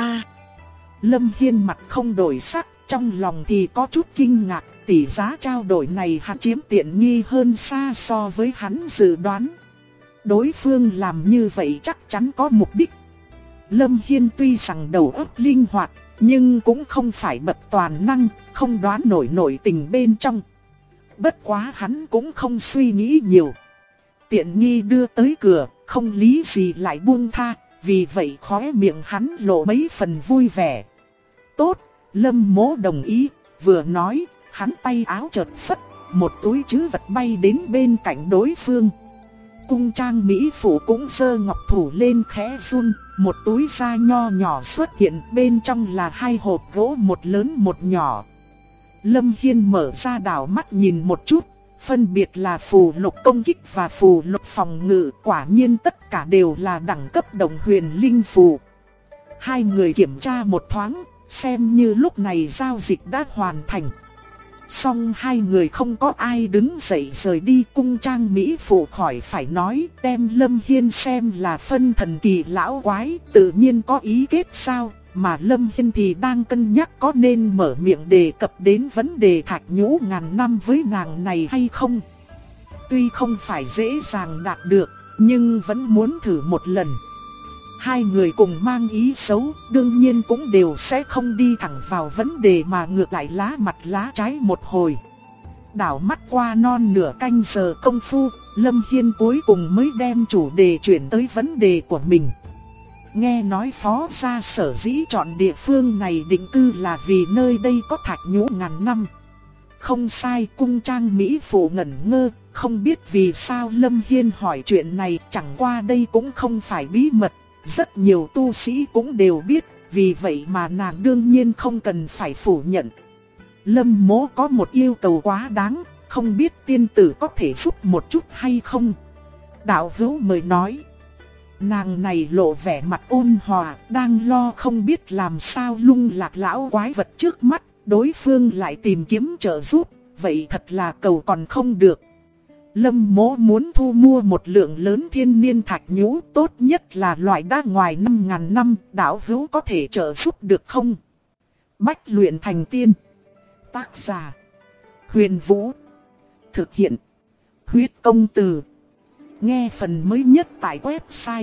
Lâm Hiên mặt không đổi sắc, trong lòng thì có chút kinh ngạc. Tỷ giá trao đổi này hắn chiếm tiện nghi hơn xa so với hắn dự đoán. Đối phương làm như vậy chắc chắn có mục đích. Lâm Hiên tuy rằng đầu óc linh hoạt, nhưng cũng không phải bậc toàn năng, không đoán nổi nội tình bên trong. Bất quá hắn cũng không suy nghĩ nhiều. Tiện nghi đưa tới cửa, không lý gì lại buông tha, vì vậy khóe miệng hắn lộ mấy phần vui vẻ. Tốt, Lâm Mỗ đồng ý, vừa nói, hắn tay áo chợt phất, một túi trữ vật bay đến bên cạnh đối phương. Cung trang mỹ phụ cũng giơ ngọc thủ lên khẽ run, một túi da nho nhỏ xuất hiện, bên trong là 2 hộp gỗ, một lớn một nhỏ. Lâm Hiên mở ra đảo mắt nhìn một chút, phân biệt là phù lục công kích và phù lục phòng ngự, quả nhiên tất cả đều là đẳng cấp đồng huyền linh phù. Hai người kiểm tra một thoáng, xem như lúc này giao dịch đã hoàn thành. Xong hai người không có ai đứng dậy rời đi, cung trang mỹ phụ khỏi phải nói, đem Lâm Hiên xem là phân thần kỳ lão quái, tự nhiên có ý kết sao, mà Lâm Hiên thì đang cân nhắc có nên mở miệng đề cập đến vấn đề thạch nhũ ngàn năm với nàng này hay không. Tuy không phải dễ dàng đạt được, nhưng vẫn muốn thử một lần. Hai người cùng mang ý xấu, đương nhiên cũng đều sẽ không đi thẳng vào vấn đề mà ngược lại lá mặt lá trái một hồi. Đảo mắt qua non nửa canh giờ công phu, Lâm Hiên cuối cùng mới đem chủ đề chuyển tới vấn đề của mình. Nghe nói Phó gia sở dĩ chọn địa phương này định cư là vì nơi đây có thạch nhũ ngàn năm. Không sai, cung trang mỹ phụ ngẩn ngơ, không biết vì sao Lâm Hiên hỏi chuyện này, chẳng qua đây cũng không phải bí mật. Rất nhiều tu sĩ cũng đều biết, vì vậy mà nàng đương nhiên không cần phải phủ nhận. Lâm mỗ có một yêu cầu quá đáng, không biết tiên tử có thể giúp một chút hay không? Đạo hữu mời nói. Nàng này lộ vẻ mặt ôn hòa, đang lo không biết làm sao lung lạc lão quái vật trước mắt, đối phương lại tìm kiếm trợ giúp, vậy thật là cầu còn không được. Lâm mỗ muốn thu mua một lượng lớn thiên niên thạch nhũ, tốt nhất là loại đã ngoài 5.000 năm, đạo hữu có thể trợ giúp được không? Bách luyện thành tiên. Tác giả: Huyền Vũ. Thực hiện: Huyết Công Từ. Nghe phần mới nhất tại website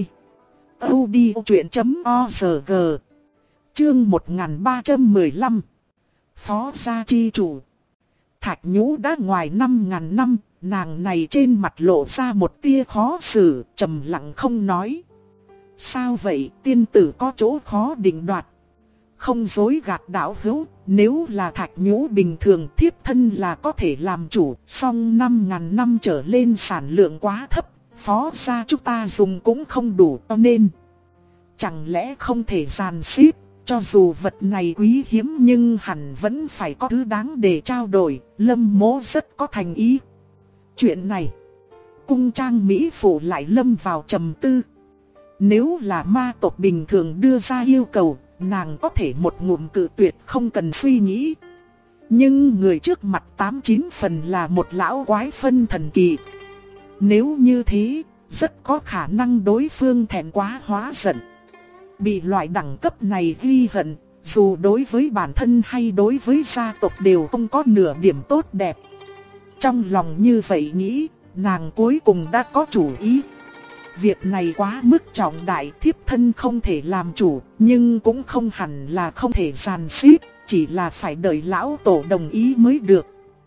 audiochuyện.org. Chương 1315. Phó gia chi chủ. Thạch nhũ đã ngoài 5.000 năm, nàng này trên mặt lộ ra một tia khó xử, trầm lặng không nói. Sao vậy, tiên tử có chỗ khó định đoạt? Không dối gạt đạo hữu, nếu là thạch nhũ bình thường thiếp thân là có thể làm chủ, song 5.000 năm trở lên sản lượng quá thấp, phó gia chúng ta dùng cũng không đủ, cho nên chẳng lẽ không thể dàn xếp? Cho dù vật này quý hiếm nhưng hẳn vẫn phải có thứ đáng để trao đổi, Lâm mỗ rất có thành ý. Chuyện này, cung trang mỹ phụ lại lâm vào trầm tư. Nếu là ma tộc bình thường đưa ra yêu cầu, nàng có thể một ngụm cự tuyệt không cần suy nghĩ. Nhưng người trước mặt 89 phần là một lão quái phân thần kỳ. Nếu như thế, rất có khả năng đối phương thẹn quá hóa giận. Bị loại đẳng cấp này ghi hận, dù đối với bản thân hay đối với gia tộc đều không có nửa điểm tốt đẹp. Trong lòng như vậy nghĩ, nàng cuối cùng đã có chủ ý. Việc này quá mức trọng đại, thiếp thân không thể làm chủ, nhưng cũng không hẳn là không thể dàn xếp, chỉ là phải đợi lão tổ đồng ý mới được.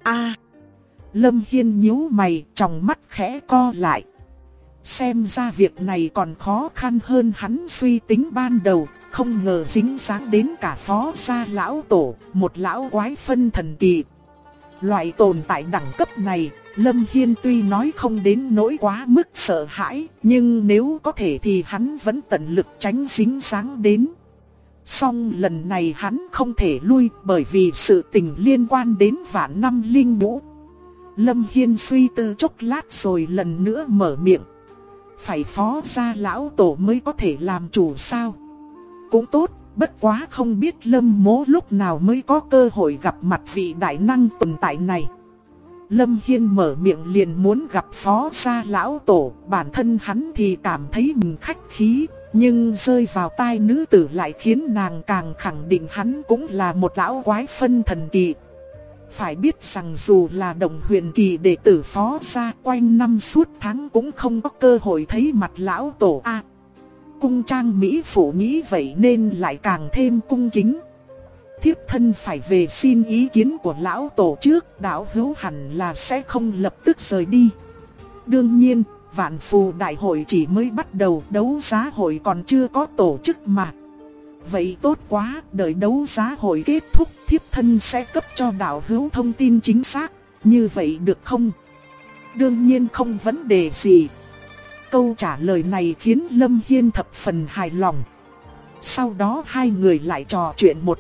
Lâm Hiên nhíu mày, tròng mắt khẽ co lại. Xem ra việc này còn khó khăn hơn hắn suy tính ban đầu, không ngờ dính dáng đến cả phó gia lão tổ, một lão quái phân thần kỳ. Loại tồn tại đẳng cấp này, Lâm Hiên tuy nói không đến nỗi quá mức sợ hãi, nhưng nếu có thể thì hắn vẫn tận lực tránh dính dáng đến. Song lần này hắn không thể lui bởi vì sự tình liên quan đến vạn năm linh nhũ. Lâm Hiên suy tư chốc lát rồi lần nữa mở miệng. Phải phó gia lão tổ mới có thể làm chủ sao? Cũng tốt, bất quá không biết Lâm mỗ lúc nào mới có cơ hội gặp mặt vị đại năng tồn tại này. Lâm Hiên mở miệng liền muốn gặp phó gia lão tổ, bản thân hắn thì cảm thấy mình khách khí, nhưng rơi vào tai nữ tử lại khiến nàng càng khẳng định hắn cũng là một lão quái phân thần kỳ. Phải biết rằng dù là đồng huyền kỳ đệ tử phó gia quanh năm suốt tháng cũng không có cơ hội thấy mặt lão tổ a. Cung trang mỹ phụ nghĩ vậy nên lại càng thêm cung kính. Thiếp thân phải về xin ý kiến của lão tổ trước, đạo hữu hẳn là sẽ không lập tức rời đi. Đương nhiên, vạn phù đại hội chỉ mới bắt đầu, đấu giá hội còn chưa có tổ chức mà. Vậy tốt quá, đợi đấu giá hội kết thúc thiếp thân sẽ cấp cho đạo hữu thông tin chính xác, như vậy được không? Đương nhiên không vấn đề gì. Câu trả lời này khiến Lâm Hiên thập phần hài lòng. Sau đó hai người lại trò chuyện một lát,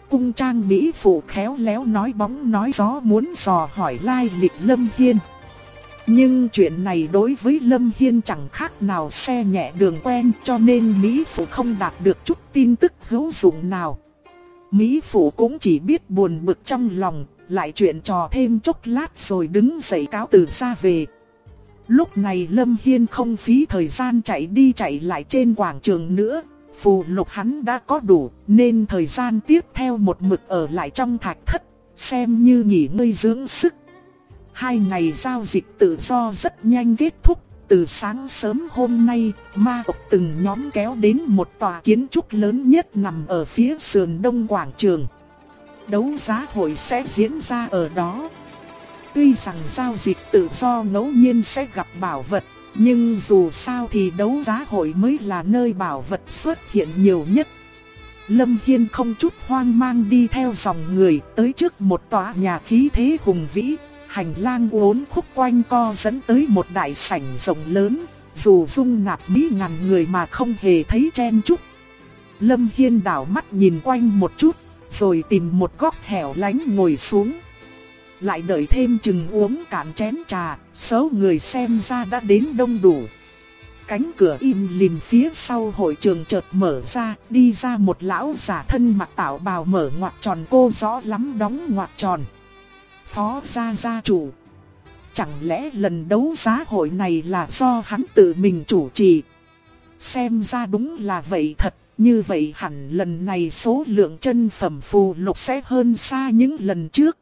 cung trang mỹ phụ khéo léo nói bóng nói gió muốn dò hỏi lai lịch Lâm Hiên. Nhưng chuyện này đối với Lâm Hiên chẳng khác nào xe nhẹ đường quen, cho nên mỹ phụ không đạt được chút tin tức hữu dụng nào. Mỹ phụ cũng chỉ biết buồn bực trong lòng, lại chuyện trò thêm chốc lát rồi đứng dậy cáo từ ra về. Lúc này Lâm Hiên không phí thời gian chạy đi chạy lại trên quảng trường nữa, phù lục hắn đã có đủ, nên thời gian tiếp theo một mực ở lại trong thạch thất, xem như nghỉ ngơi dưỡng sức. 2 ngày giao dịch tự do rất nhanh kết thúc. Từ sáng sớm hôm nay, ma tộc từng nhóm kéo đến một tòa kiến trúc lớn nhất nằm ở phía sườn đông quảng trường. Đấu giá hội sẽ diễn ra ở đó. Tuy rằng giao dịch tự do ngẫu nhiên sẽ gặp bảo vật, nhưng dù sao thì đấu giá hội mới là nơi bảo vật xuất hiện nhiều nhất. Lâm Hiên không chút hoang mang đi theo dòng người tới trước một tòa nhà khí thế hùng vĩ. Hành lang uốn khúc quanh co dẫn tới một đại sảnh rộng lớn, dù dung nạp mấy ngàn người mà không hề thấy chen chúc. Lâm Hiên đảo mắt nhìn quanh một chút, rồi tìm một góc hẻo lánh ngồi xuống. Lại đợi thêm chừng uống cạn chén trà, số người xem ra đã đến đông đủ. Cánh cửa im lìm phía sau hội trường chợt mở ra, đi ra một lão giả thân mặc tạo bào mở ngoặc tròn cô rõ lắm đóng ngoặc tròn. Phó gia chủ. Chẳng lẽ lần đấu giá hội này là do hắn tự mình chủ trì? Xem ra đúng là vậy thật, như vậy hẳn lần này số lượng chân phẩm phù lục sẽ hơn xa những lần trước.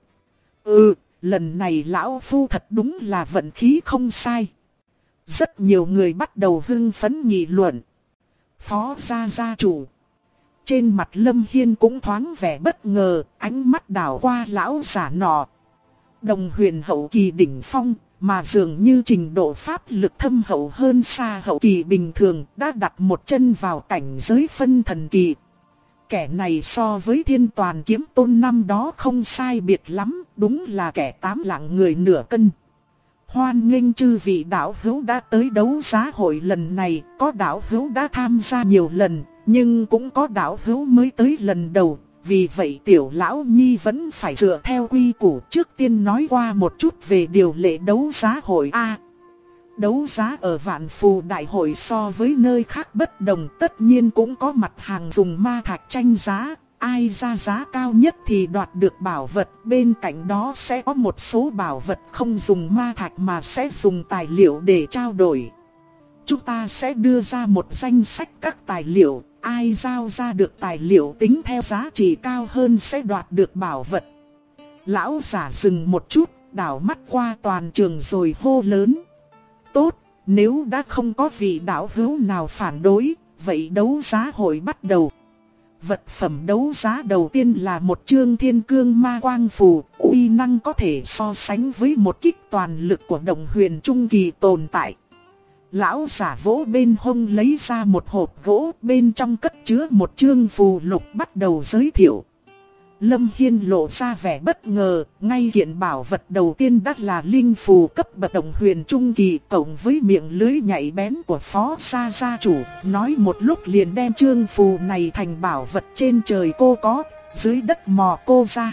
Lần này lão phu thật đúng là vận khí không sai. Rất nhiều người bắt đầu hưng phấn nghị luận. Phó gia chủ. Trên mặt Lâm Hiên cũng thoáng vẻ bất ngờ, ánh mắt đảo qua lão giả nọ. Đồng huyền hậu kỳ đỉnh phong, mà dường như trình độ pháp lực thâm hậu hơn xa hậu kỳ bình thường, đã đặt một chân vào cảnh giới phân thần kỳ. Kẻ này so với Thiên Toàn Kiếm Tôn năm đó không sai biệt lắm, đúng là kẻ 8 lạng người nửa cân. Hoan nghênh chư vị đạo hữu đã tới đấu giá hội lần này, có đạo hữu đã tham gia nhiều lần, nhưng cũng có đạo hữu mới tới lần đầu. Vì vậy tiểu lão nhi vẫn phải dựa theo quy củ, trước tiên nói qua một chút về điều lệ đấu giá hội A. Đấu giá ở Vạn Phù Đại hội so với nơi khác bất đồng, tất nhiên cũng có mặt hàng dùng ma thạch tranh giá, ai ra giá cao nhất thì đoạt được bảo vật, bên cạnh đó sẽ có một số bảo vật không dùng ma thạch mà sẽ dùng tài liệu để trao đổi. Chúng ta sẽ đưa ra một danh sách các tài liệu, ai giao ra được tài liệu tính theo giá trị cao hơn sẽ đoạt được bảo vật. Lão giả dừng một chút, đảo mắt qua toàn trường rồi hô lớn. Tốt, nếu đã không có vị đạo hữu nào phản đối, vậy đấu giá hội bắt đầu. Vật phẩm đấu giá đầu tiên là một chương thiên cương ma quang phù, uy năng có thể so sánh với một kích toàn lực của đồng huyền trung kỳ tồn tại. Lão giả vỗ bên hông lấy ra một hộp gỗ, bên trong cất chứa một chương phù lục bắt đầu giới thiệu. Lâm Hiên lộ ra vẻ bất ngờ, ngay kiện bảo vật đầu tiên đã là linh phù cấp bậc đồng huyền trung kỳ cộng với miệng lưới nhạy bén của phó gia chủ, nói một lúc liền đem chương phù này thành bảo vật trên trời cô có, dưới đất mò cô ra.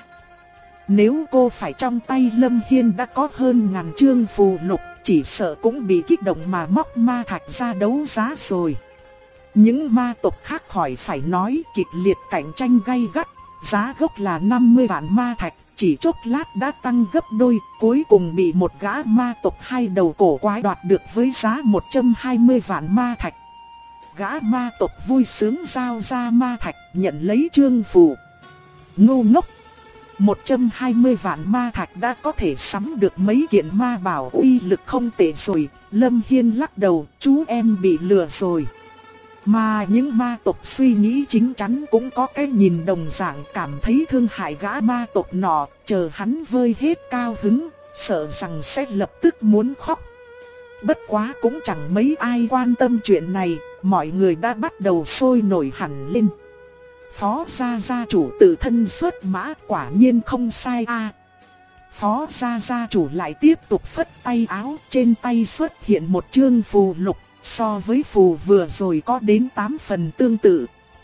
Nếu cô phải trong tay Lâm Hiên đã có hơn ngàn chương phù lục, chỉ sợ cũng bị kích động mà móc ma thạch ra đấu giá rồi. Những ma tộc khác khỏi phải nói, kịch liệt cạnh tranh gay gắt, giá gốc là 50 vạn ma thạch, chỉ chốc lát đã tăng gấp đôi, cuối cùng bị một gã ma tộc hai đầu cổ quái đoạt được với giá 120 vạn ma thạch. Gã ma tộc vui sướng giao ra ma thạch, nhận lấy chương phù. Ngu ngốc! 120 vạn ma thạch đã có thể sắm được mấy kiện ma bảo uy lực không tệ rồi. Lâm Hiên lắc đầu, chú em bị lừa rồi. Mà những ma tộc suy nghĩ chính chắn cũng có cái nhìn đồng dạng, cảm thấy thương hại gã ma tộc nọ, chờ hắn vơi hết cao hứng, sợ rằng sẽ lập tức muốn khóc. Bất quá cũng chẳng mấy ai quan tâm chuyện này, mọi người đã bắt đầu sôi nổi hẳn lên. Phó gia chủ tự thân xuất mã, quả nhiên không sai a. Phó gia chủ lại tiếp tục phất tay áo, trên tay xuất hiện một chương phù lục, so với phù vừa rồi có đến 8 phần tương tự.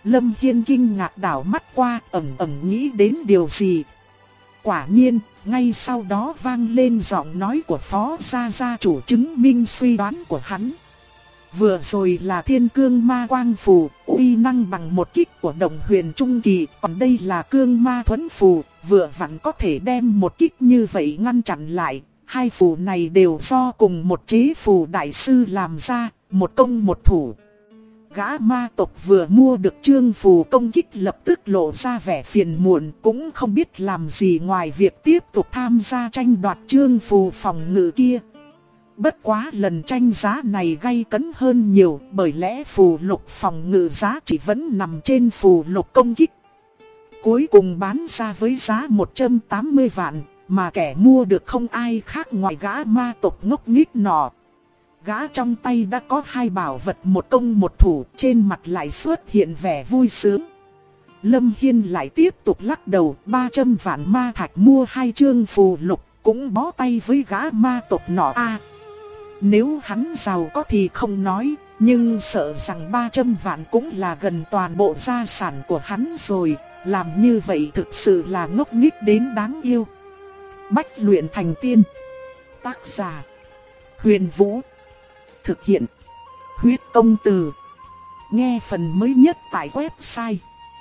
Lâm Hiên kinh ngạc đảo mắt qua, nghĩ đến điều gì. Quả nhiên, ngay sau đó vang lên giọng nói của Phó gia chủ chứng minh suy đoán của hắn. Vừa rồi là Thiên Cương Ma Quang Phù, uy năng bằng một kích của Động Huyền Trung Kỳ, còn đây là Cương Ma Thuẫn Phù, vừa vặn có thể đem một kích như vậy ngăn chặn lại. Hai phù này đều do cùng một chế phù đại sư làm ra, một công một thủ. Gã ma tộc vừa mua được chương phù công kích lập tức lộ ra vẻ phiền muộn, cũng không biết làm gì ngoài việc tiếp tục tham gia tranh đoạt chương phù phòng ngự kia. Bất quá lần tranh giá này gay cấn hơn nhiều, bởi lẽ phù lục phòng ngự giá chỉ vẫn nằm trên phù lục công kích. Cuối cùng bán ra với giá 180 vạn, mà kẻ mua được không ai khác ngoài gã ma tộc ngốc nghếch nọ. Gã trong tay đã có hai bảo vật một công một thủ, trên mặt lại xuất hiện vẻ vui sướng. Lâm Hiên lại tiếp tục lắc đầu, 300 vạn ma thạch mua hai chương phù lục, cũng bó tay với gã ma tộc nọ a. Nếu hắn giàu có thì không nói, nhưng sợ rằng 300 vạn cũng là gần toàn bộ gia sản của hắn rồi, làm như vậy thực sự là ngốc nghếch đến đáng yêu. Bách luyện thành tiên. Tác giả: Huyền Vũ. Thực hiện: Huyết Công Từ. Nghe phần mới nhất tại website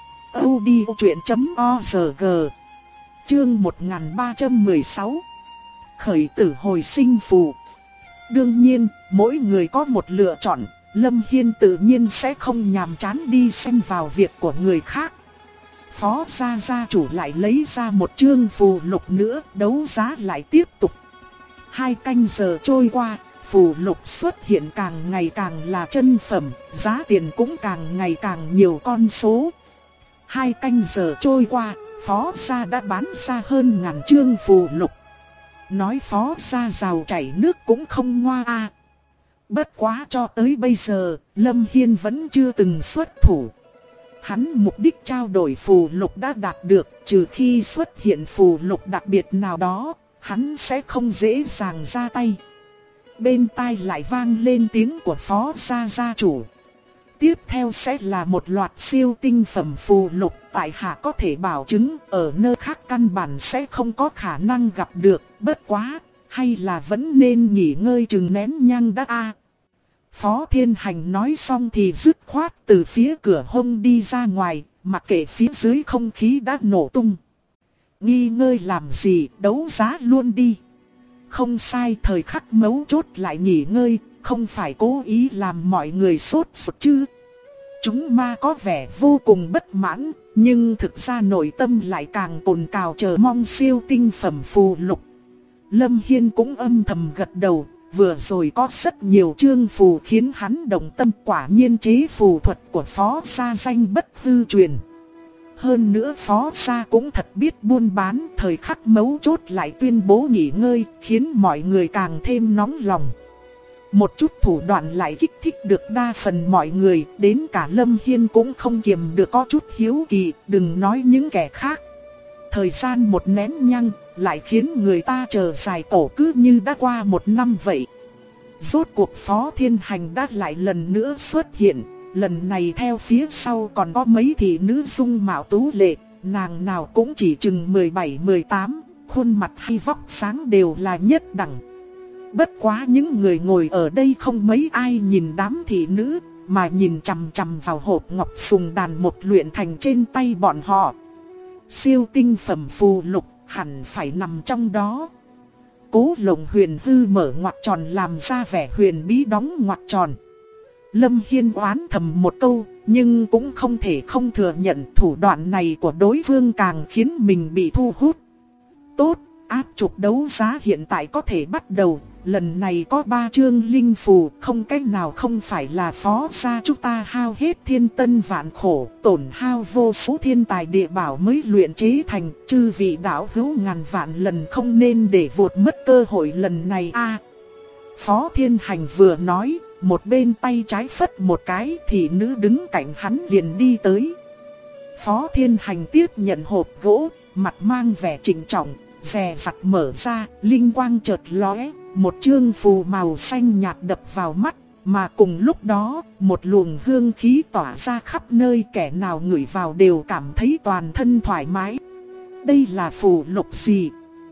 audiochuyện.org. Chương 1316. Khởi tử hồi sinh phù. Đương nhiên, mỗi người có một lựa chọn, Lâm Hiên tự nhiên sẽ không nhàm chán đi xen vào việc của người khác. Phó gia chủ lại lấy ra một chương phù lục nữa, đấu giá lại tiếp tục. 2 canh giờ trôi qua, phù lục xuất hiện càng ngày càng là chân phẩm, giá tiền cũng càng ngày càng nhiều con số. 2 canh giờ trôi qua, Phó gia đã bán ra hơn 1000 chương phù lục. Nói Phó gia giàu chảy nước cũng không ngoa a. Bất quá cho tới bây giờ, Lâm Hiên vẫn chưa từng xuất thủ. Hắn mục đích trao đổi phù lục đã đạt được, trừ khi xuất hiện phù lục đặc biệt nào đó, hắn sẽ không dễ dàng ra tay. Bên tai lại vang lên tiếng của Phó gia chủ. Tiếp theo sẽ là một loạt siêu tinh phẩm phù lục, tại hạ có thể bảo chứng ở nơi khác căn bản sẽ không có khả năng gặp được, bất quá, hay là vẫn nên nghỉ ngơi chừng nén nhang đã a. Phó Thiên Hành nói xong thì dứt khoát từ phía cửa hông đi ra ngoài, mặc kệ phía dưới không khí đã nổ tung. Nghi ngơi làm gì, đấu giá luôn đi. Không sai, thời khắc mấu chốt lại nghỉ ngơi, không phải cố ý làm mọi người sốt ruột chứ. Chúng ma có vẻ vô cùng bất mãn, nhưng thực ra nội tâm lại càng cồn cào chờ mong siêu tinh phẩm phù lục. Lâm Hiên cũng âm thầm gật đầu, vừa rồi có rất nhiều chương phù khiến hắn động tâm, quả nhiên chế phù thuật của Phó gia danh bất hư truyền. Hơn nữa Phó gia cũng thật biết buôn bán, thời khắc mấu chốt lại tuyên bố nghỉ ngơi, khiến mọi người càng thêm nóng lòng. Một chút thủ đoạn lại kích thích được đa phần mọi người, đến cả Lâm Hiên cũng không kiềm được có chút hiếu kỳ, đừng nói những kẻ khác. Thời gian một nén nhang, lại khiến người ta chờ dài cổ cứ như đã qua 1 năm vậy. Rốt cuộc Phó Thiên Hành đã lại lần nữa xuất hiện, lần này theo phía sau còn có mấy thị nữ dung mạo tú lệ, nàng nào cũng chỉ chừng 17-18, khuôn mặt hay vóc sáng đều là nhất đẳng. Bất quá những người ngồi ở đây không mấy ai nhìn đám thị nữ, mà nhìn chằm chằm vào hộp ngọc sùng đàn một luyện thành trên tay bọn họ. Siêu tinh phẩm phù lục hẳn phải nằm trong đó. Cố Lồng Huyền Hư mở ngoặc tròn làm ra vẻ huyền bí đóng ngoặc tròn. Lâm Hiên oán thầm một câu, nhưng cũng không thể không thừa nhận thủ đoạn này của đối phương càng khiến mình bị thu hút. Tốt, áp trục đấu giá hiện tại có thể bắt đầu. Lần này có 3 chương linh phù, không cách nào không phải là Phó gia chúng ta hao hết thiên tân vạn khổ, tổn hao vô số thiên tài địa bảo mới luyện chế thành, chư vị đạo hữu ngàn vạn lần không nên để vụt mất cơ hội lần này a. Phó Thiên Hành vừa nói, một bên tay trái phất một cái, thì nữ đứng cạnh hắn liền đi tới. Phó Thiên Hành tiếp nhận hộp gỗ, mặt mang vẻ trịnh trọng, dè dặt mở ra, linh quang chợt lóe. Một chương phù màu xanh nhạt đập vào mắt, Mà cùng lúc đó, một luồng hương khí tỏa ra khắp nơi, kẻ nào ngửi vào đều cảm thấy toàn thân thoải mái. Đây là phù lục gì?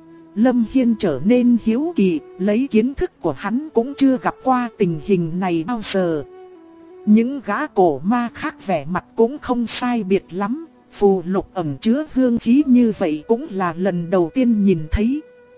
Lâm Hiên trở nên hiếu kỳ, lấy kiến thức của hắn cũng chưa gặp qua tình hình này bao giờ. Những gã cổ ma khác vẻ mặt cũng không sai biệt lắm, phù lục ẩn chứa hương khí như vậy cũng là lần đầu tiên nhìn thấy.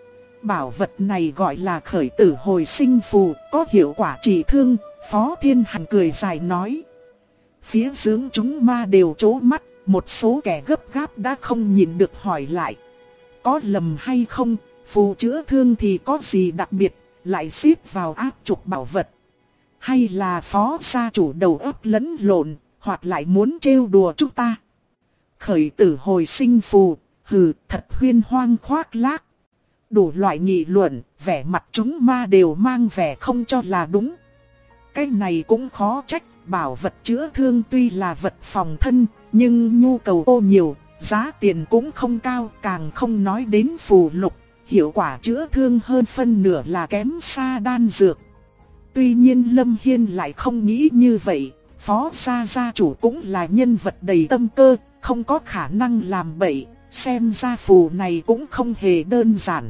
Bảo vật này gọi là khởi tử hồi sinh phù, có hiệu quả trị thương. Phó Thiên Hành cười dài nói. Phía dưới chúng ma đều trố mắt, một số kẻ gấp gáp đã không nhịn được hỏi lại. Có lầm hay không, phù chữa thương thì có gì đặc biệt, lại xếp vào áp trục bảo vật. Hay là phó gia chủ đầu óc lẫn lộn, hoặc lại muốn trêu đùa chúng ta. Khởi tử hồi sinh phù, hừ, thật huyên hoang khoác lác. Đủ loại nghị luận, vẻ mặt chúng ma đều mang vẻ không cho là đúng. Cái này cũng khó trách, bảo vật chữa thương tuy là vật phòng thân, nhưng nhu cầu ô nhiều, giá tiền cũng không cao, càng không nói đến phù lục, hiệu quả chữa thương hơn phân nửa là kém xa đan dược. Tuy nhiên Lâm Hiên lại không nghĩ như vậy, phó gia gia chủ cũng là nhân vật đầy tâm cơ, không có khả năng làm bậy, xem ra phù này cũng không hề đơn giản.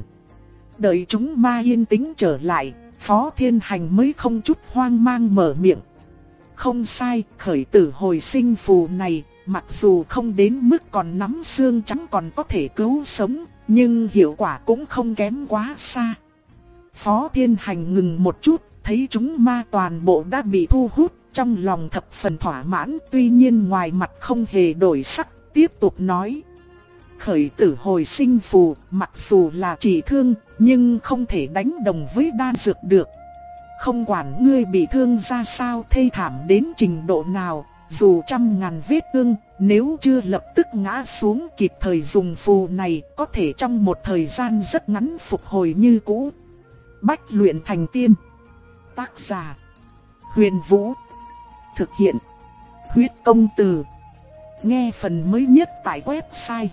Đợi chúng ma yên tĩnh trở lại, Phó Thiên Hành mới không chút hoang mang mở miệng. Không sai, khởi tử hồi sinh phù này, mặc dù không đến mức còn nắm xương trắng còn có thể cứu sống, nhưng hiệu quả cũng không kém quá xa. Phó Thiên Hành ngừng một chút, thấy chúng ma toàn bộ đã bị thu hút, trong lòng thập phần thỏa mãn, tuy nhiên ngoài mặt không hề đổi sắc, tiếp tục nói. Khởi tử hồi sinh phù, mặc dù là trị thương, nhưng không thể đánh đồng với đan dược được. Không quản ngươi bị thương ra sao, thê thảm đến trình độ nào, dù trăm ngàn vết thương, nếu chưa lập tức ngã xuống kịp thời dùng phù này, có thể trong một thời gian rất ngắn phục hồi như cũ. Bách luyện thành tiên. Tác giả: Huyền Vũ. Thực hiện: Huyết Công Từ. Nghe phần mới nhất tại website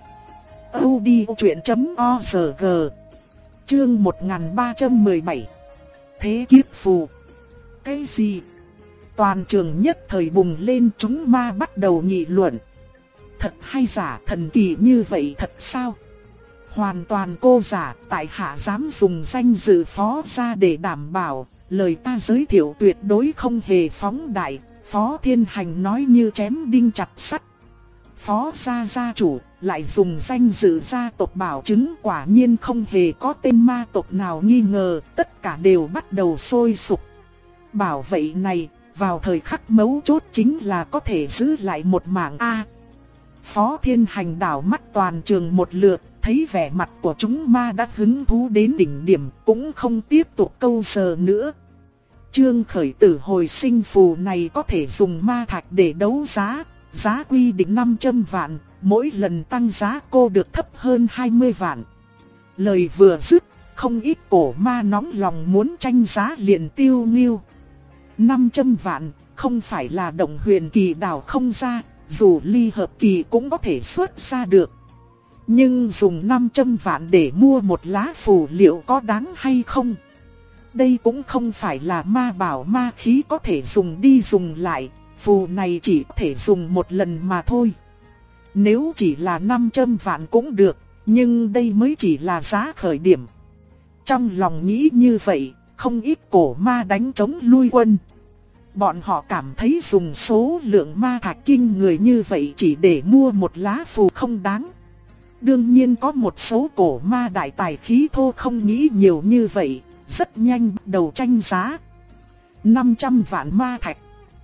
audiochuyện.org. Chương 1317. Thế kiếp phù. Cái gì? Toàn trường nhất thời bùng lên, chúng ma bắt đầu nghị luận. Thật hay giả, thần kỳ như vậy thật sao? Hoàn toàn cô giả, tại hạ dám dùng danh dự phó gia để đảm bảo, lời ta giới thiệu tuyệt đối không hề phóng đại. Phó Thiên Hành nói như chém đinh chặt sắt. Phó gia gia chủ lại dùng danh dự gia tộc bảo chứng, quả nhiên không hề có tên ma tộc nào nghi ngờ, tất cả đều bắt đầu sôi sục. Bảo vậy này, vào thời khắc mấu chốt chính là có thể giữ lại một mạng A. Phó Thiên Hành đảo mắt toàn trường một lượt, thấy vẻ mặt của chúng ma đã hứng thú đến đỉnh điểm, cũng không tiếp tục câu sờ nữa. Chương khởi tử hồi sinh phù này có thể dùng ma thạch để đấu giá, giá quy định 500 vạn, mỗi lần tăng giá cô được thấp hơn 20 vạn. Lời vừa dứt, không ít cổ ma nóng lòng muốn tranh giá liền tiêu nghiêu. 500 vạn, không phải là động huyền kỳ đào không ra, dù ly hợp kỳ cũng có thể xuất ra được. Nhưng dùng 500 vạn để mua một lá phù liệu có đáng hay không? Đây cũng không phải là ma bảo ma khí có thể dùng đi dùng lại, phù này chỉ có thể dùng một lần mà thôi. Nếu chỉ là 500 vạn cũng được, nhưng đây mới chỉ là giá khởi điểm. Trong lòng nghĩ như vậy, không ít cổ ma đánh chống lui quân. Bọn họ cảm thấy dùng số lượng ma thạch kinh người như vậy chỉ để mua một lá phù không đáng. Đương nhiên có một số cổ ma đại tài khí thô không nghĩ nhiều như vậy, rất nhanh bắt đầu tranh giá. 500 vạn ma thạch,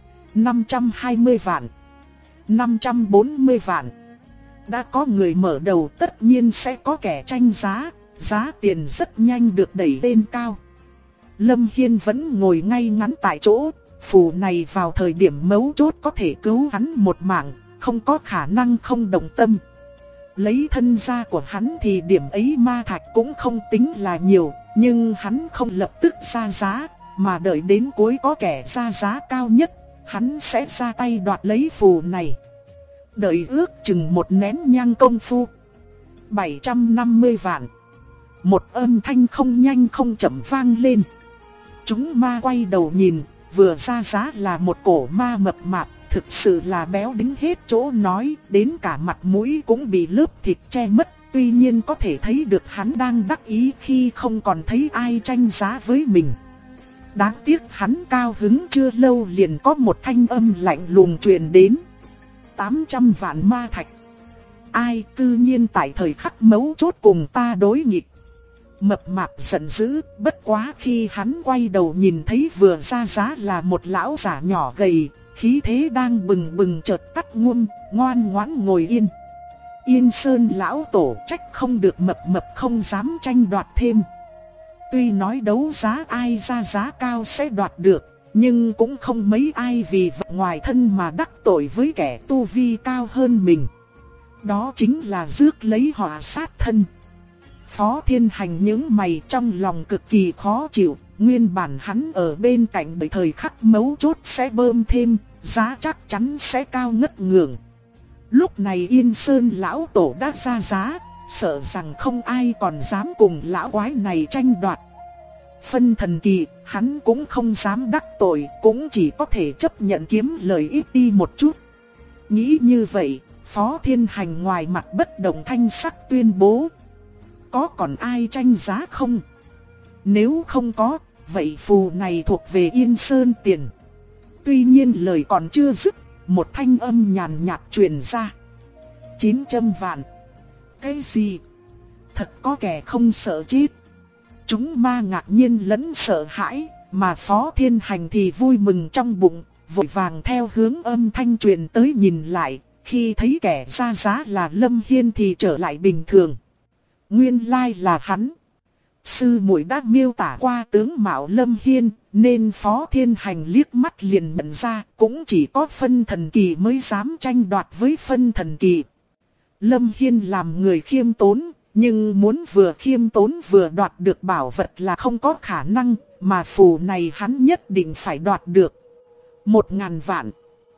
520 vạn, 540 vạn. Đã có người mở đầu, tất nhiên sẽ có kẻ tranh giá, giá tiền rất nhanh được đẩy lên cao. Lâm Hiên vẫn ngồi ngay ngắn tại chỗ, phù này vào thời điểm mấu chốt có thể cứu hắn một mạng, không có khả năng không động tâm. Lấy thân gia của hắn thì điểm ấy ma thạch cũng không tính là nhiều, nhưng hắn không lập tức ra giá, mà đợi đến cuối có kẻ ra giá cao nhất, hắn sẽ ra tay đoạt lấy phù này. Đợi ước chừng một nén nhang công phu. 750 vạn. Một âm thanh không nhanh không chậm vang lên. Chúng ma quay đầu nhìn, vừa ra giá là một cổ ma mập mạp, thực sự là béo đính hết chỗ nói, đến cả mặt mũi cũng bị lớp thịt che mất. Tuy nhiên có thể thấy được hắn đang đắc ý khi không còn thấy ai tranh giá với mình. Đáng tiếc hắn cao hứng chưa lâu liền có một thanh âm lạnh lùng truyền đến. 800 vạn ma thạch. Ai cư nhiên tại thời khắc mấu chốt cùng ta đối nghịch. Mập mạp giận dữ, bất quá khi hắn quay đầu nhìn thấy vừa ra giá là một lão giả nhỏ gầy, khí thế đang bừng bừng chợt tắt ngum, ngoan ngoãn ngồi yên. Yên Sơn lão tổ trách không được mập mập không dám tranh đoạt thêm. Tuy nói đấu giá ai ra giá cao sẽ đoạt được, nhưng cũng không mấy ai vì vật ngoài thân mà đắc tội với kẻ tu vi cao hơn mình. Đó chính là rước lấy họa sát thân. Phó Thiên Hành nhướng mày trong lòng cực kỳ khó chịu, nguyên bản hắn ở bên cạnh bởi thời khắc mấu chốt sẽ bơm thêm, giá chắc chắn sẽ cao ngất ngưỡng. Lúc này Yên Sơn lão tổ đã ra giá, sợ rằng không ai còn dám cùng lão quái này tranh đoạt. Phân thần kỳ, hắn cũng không dám đắc tội, cũng chỉ có thể chấp nhận kiếm lời ít đi một chút. Nghĩ như vậy, Phó Thiên Hành ngoài mặt bất động thanh sắc tuyên bố. Có còn ai tranh giá không? Nếu không có, vậy phù này thuộc về Yên Sơn tiền. Tuy nhiên lời còn chưa dứt, một thanh âm nhàn nhạt truyền ra. 900 vạn. Cái gì? Thật có kẻ không sợ chết. Chúng ma ngạc nhiên lẫn sợ hãi, mà Phó Thiên Hành thì vui mừng trong bụng, vội vàng theo hướng âm thanh truyền tới nhìn lại, khi thấy kẻ ra giá là Lâm Hiên thì trở lại bình thường. Nguyên lai là hắn. Sư muội đã miêu tả qua tướng mạo Lâm Hiên, nên Phó Thiên Hành liếc mắt liền nhận ra, cũng chỉ có phân thần kỳ mới dám tranh đoạt với phân thần kỳ. Lâm Hiên làm người khiêm tốn, nhưng muốn vừa khiêm tốn vừa đoạt được bảo vật là không có khả năng, mà phù này hắn nhất định phải đoạt được. 1.000 vạn.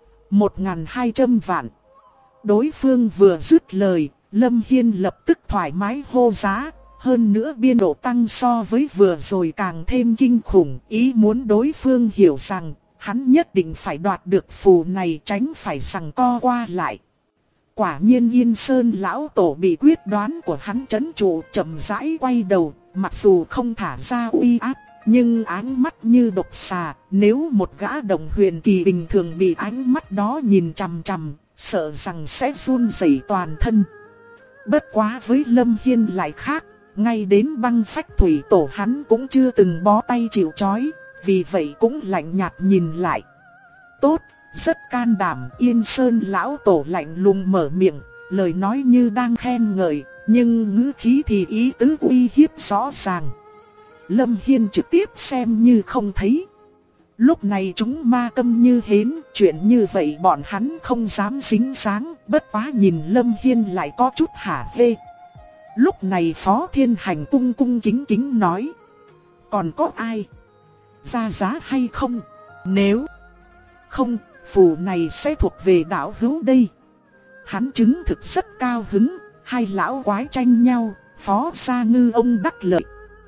1.200 vạn. Đối phương vừa dứt lời, Lâm Hiên lập tức thoải mái hô giá, hơn nữa biên độ tăng so với vừa rồi càng thêm kinh khủng, ý muốn đối phương hiểu rằng hắn nhất định phải đoạt được phù này tránh phải giằng co qua lại. Quả nhiên Yên Sơn lão tổ bị quyết đoán của hắn trấn trụ, chậm rãi quay đầu, mặc dù không thả ra uy áp, nhưng ánh mắt như độc xà, nếu một gã đồng huyền kỳ bình thường bị ánh mắt đó nhìn chằm chằm, sợ rằng sẽ run rẩy toàn thân. Bất quá với Lâm Hiên lại khác, ngay đến băng phách thủy tổ hắn cũng chưa từng bó tay chịu trói, vì vậy cũng lạnh nhạt nhìn lại. Tốt, rất can đảm. Yên Sơn lão tổ lạnh lùng mở miệng, lời nói như đang khen ngợi, nhưng ngữ khí thì ý tứ uy hiếp rõ ràng. Lâm Hiên trực tiếp xem như không thấy. Lúc này chúng ma câm như hến, chuyện như vậy bọn hắn không dám dính dáng, bất quá nhìn Lâm Hiên lại có chút hả hê. Lúc này Phó Thiên Hành cung cung kính kính nói. Còn có ai ra giá hay không? Nếu không, phù này sẽ thuộc về đạo hữu đây. Hắn chứng thực rất cao hứng, hai lão quái tranh nhau, Phó Gia Ngư ông đắc lợi.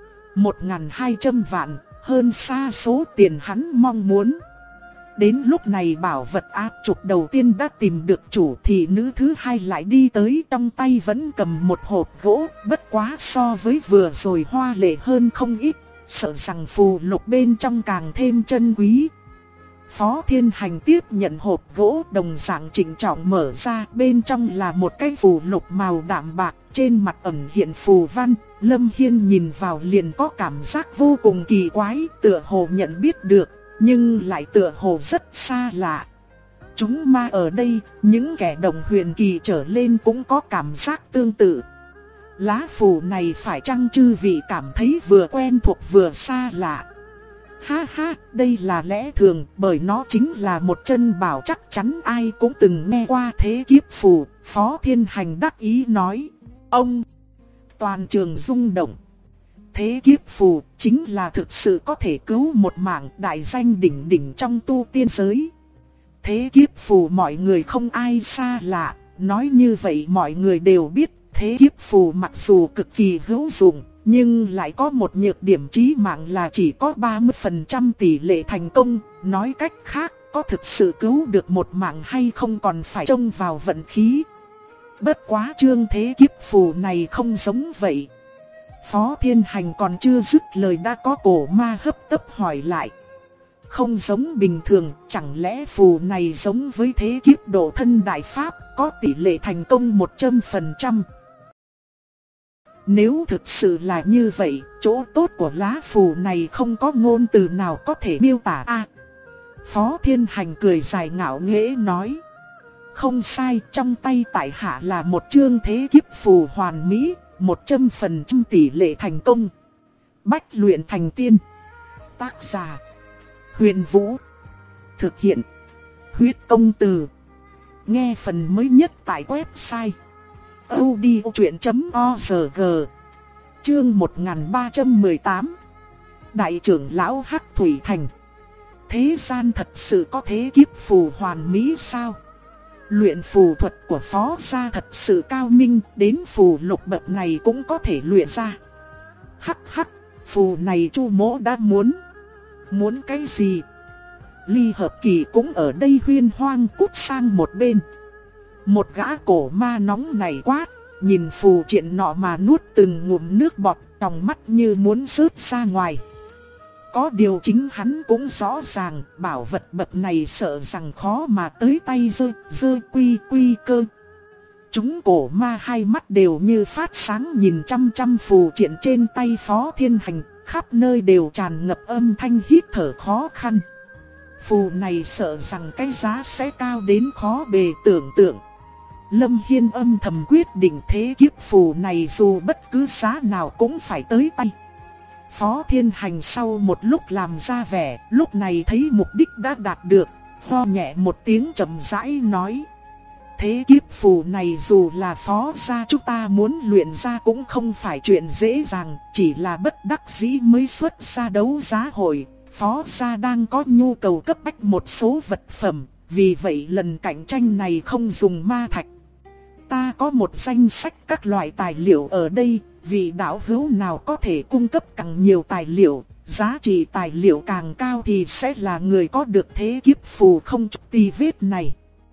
1.200 vạn, hơn xa số tiền hắn mong muốn. Đến lúc này bảo vật áp trục đầu tiên đã tìm được chủ thì nữ thứ hai lại đi tới, trong tay vẫn cầm một hộp gỗ, bất quá so với vừa rồi hoa lệ hơn không ít, sợ rằng phù lục bên trong càng thêm chân quý. Phó Thiên Hành tiếp nhận hộp gỗ đồng dạng chỉnh trọng mở ra, bên trong là một cái phù lục màu đạm bạc, trên mặt ẩn hiện phù văn. Lâm Hiên nhìn vào liền có cảm giác vô cùng kỳ quái, tựa hồ nhận biết được, nhưng lại tựa hồ rất xa lạ. Chúng ma ở đây, những kẻ đồng huyền kỳ trở lên cũng có cảm giác tương tự. Lá phù này phải chăng chư vị cảm thấy vừa quen thuộc vừa xa lạ? Ha ha, đây là lẽ thường, bởi nó chính là một chân bảo, chắc chắn ai cũng từng nghe qua thế kiếp phù. Phó Thiên Hành đắc ý nói. Ông! Toàn trường rung động. Thế kiếp phù chính là thực sự có thể cứu một mạng, đại danh đỉnh đỉnh trong tu tiên giới. Thế kiếp phù mọi người không ai xa lạ, nói như vậy mọi người đều biết. Thế kiếp phù mặc dù cực kỳ hữu dụng, nhưng lại có một nhược điểm chí mạng là chỉ có 30% tỷ lệ thành công. Nói cách khác, có thực sự cứu được một mạng hay không còn phải trông vào vận khí. Bất quá chương thế kiếp phù này không giống vậy. Phó Thiên Hành còn chưa dứt lời đã có cổ ma hấp tấp hỏi lại. Không giống bình thường, chẳng lẽ phù này giống với thế kiếp độ thân đại pháp, có tỷ lệ thành công 100%. Nếu thực sự là như vậy, chỗ tốt của lá phù này không có ngôn từ nào có thể miêu tả a. Phó Thiên Hành cười dài ngạo nghễ nói. Không sai, trong tay tại hạ là một chương thế kiếp phù hoàn mỹ, 100% tỷ lệ thành công. Bách luyện thành tiên. Tác giả Huyền Vũ. Thực hiện Huyết Công Từ. Nghe phần mới nhất tại website audiochuyện.org. Chương 1318. Đại trưởng lão Hắc Thủy Thành. Thế gian thật sự có thế kiếp phù hoàn mỹ sao? Luyện phù thuật của Phó gia thật sự cao minh, đến phù lục bậc này cũng có thể luyện ra. Hắc hắc, phù này Chu Mỗ đã muốn. Muốn cái gì? Ly Hợp Kỳ cũng ở đây huyên hoang cút sang một bên. Một gã cổ ma nóng này quát, nhìn phù triện nọ mà nuốt từng ngụm nước bọt, trong mắt như muốn rớt ra ngoài. Có điều chính hắn cũng rõ ràng, bảo vật bậc này sợ rằng khó mà tới tay dơ quy cơ. Chúng cổ ma hai mắt đều như phát sáng nhìn chăm chăm phù triện trên tay Phó Thiên Hành, khắp nơi đều tràn ngập âm thanh hít thở khó khăn. Phù này sợ rằng cái giá sẽ cao đến khó bề tưởng tượng. Lâm Hiên âm thầm quyết định thế kiếp phù này dù bất cứ giá nào cũng phải tới tay. Phó Thiên Hành sau một lúc làm ra vẻ, lúc này thấy mục đích đã đạt được, ho nhẹ một tiếng chậm rãi nói. Thế kiếp phù này dù là Phó gia chúng ta muốn luyện ra cũng không phải chuyện dễ dàng, chỉ là bất đắc dĩ mới xuất ra đấu giá hội. Phó gia đang có nhu cầu cấp bách một số vật phẩm, vì vậy lần cạnh tranh này không dùng ma thạch. Ta có một danh sách các loại tài liệu ở đây, vị đạo hữu nào có thể cung cấp càng nhiều tài liệu, giá trị tài liệu càng cao thì sẽ là người có được thế kiếp phù không chút tì vết này.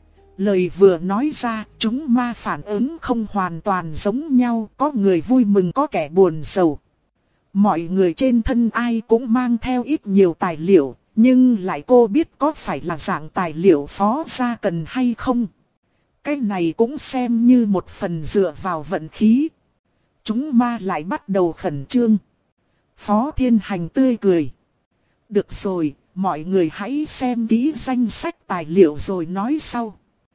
Lời vừa nói ra, chúng ma phản ứng không hoàn toàn giống nhau, có người vui mừng có kẻ buồn sầu. Mọi người trên thân ai cũng mang theo ít nhiều tài liệu, nhưng lại cô biết có phải là dạng tài liệu Phó gia cần hay không. Cái này cũng xem như một phần dựa vào vận khí. Chúng ma lại bắt đầu khẩn trương. Phó Thiên Hành tươi cười. Được rồi, mọi người hãy xem kỹ danh sách tài liệu rồi nói sau.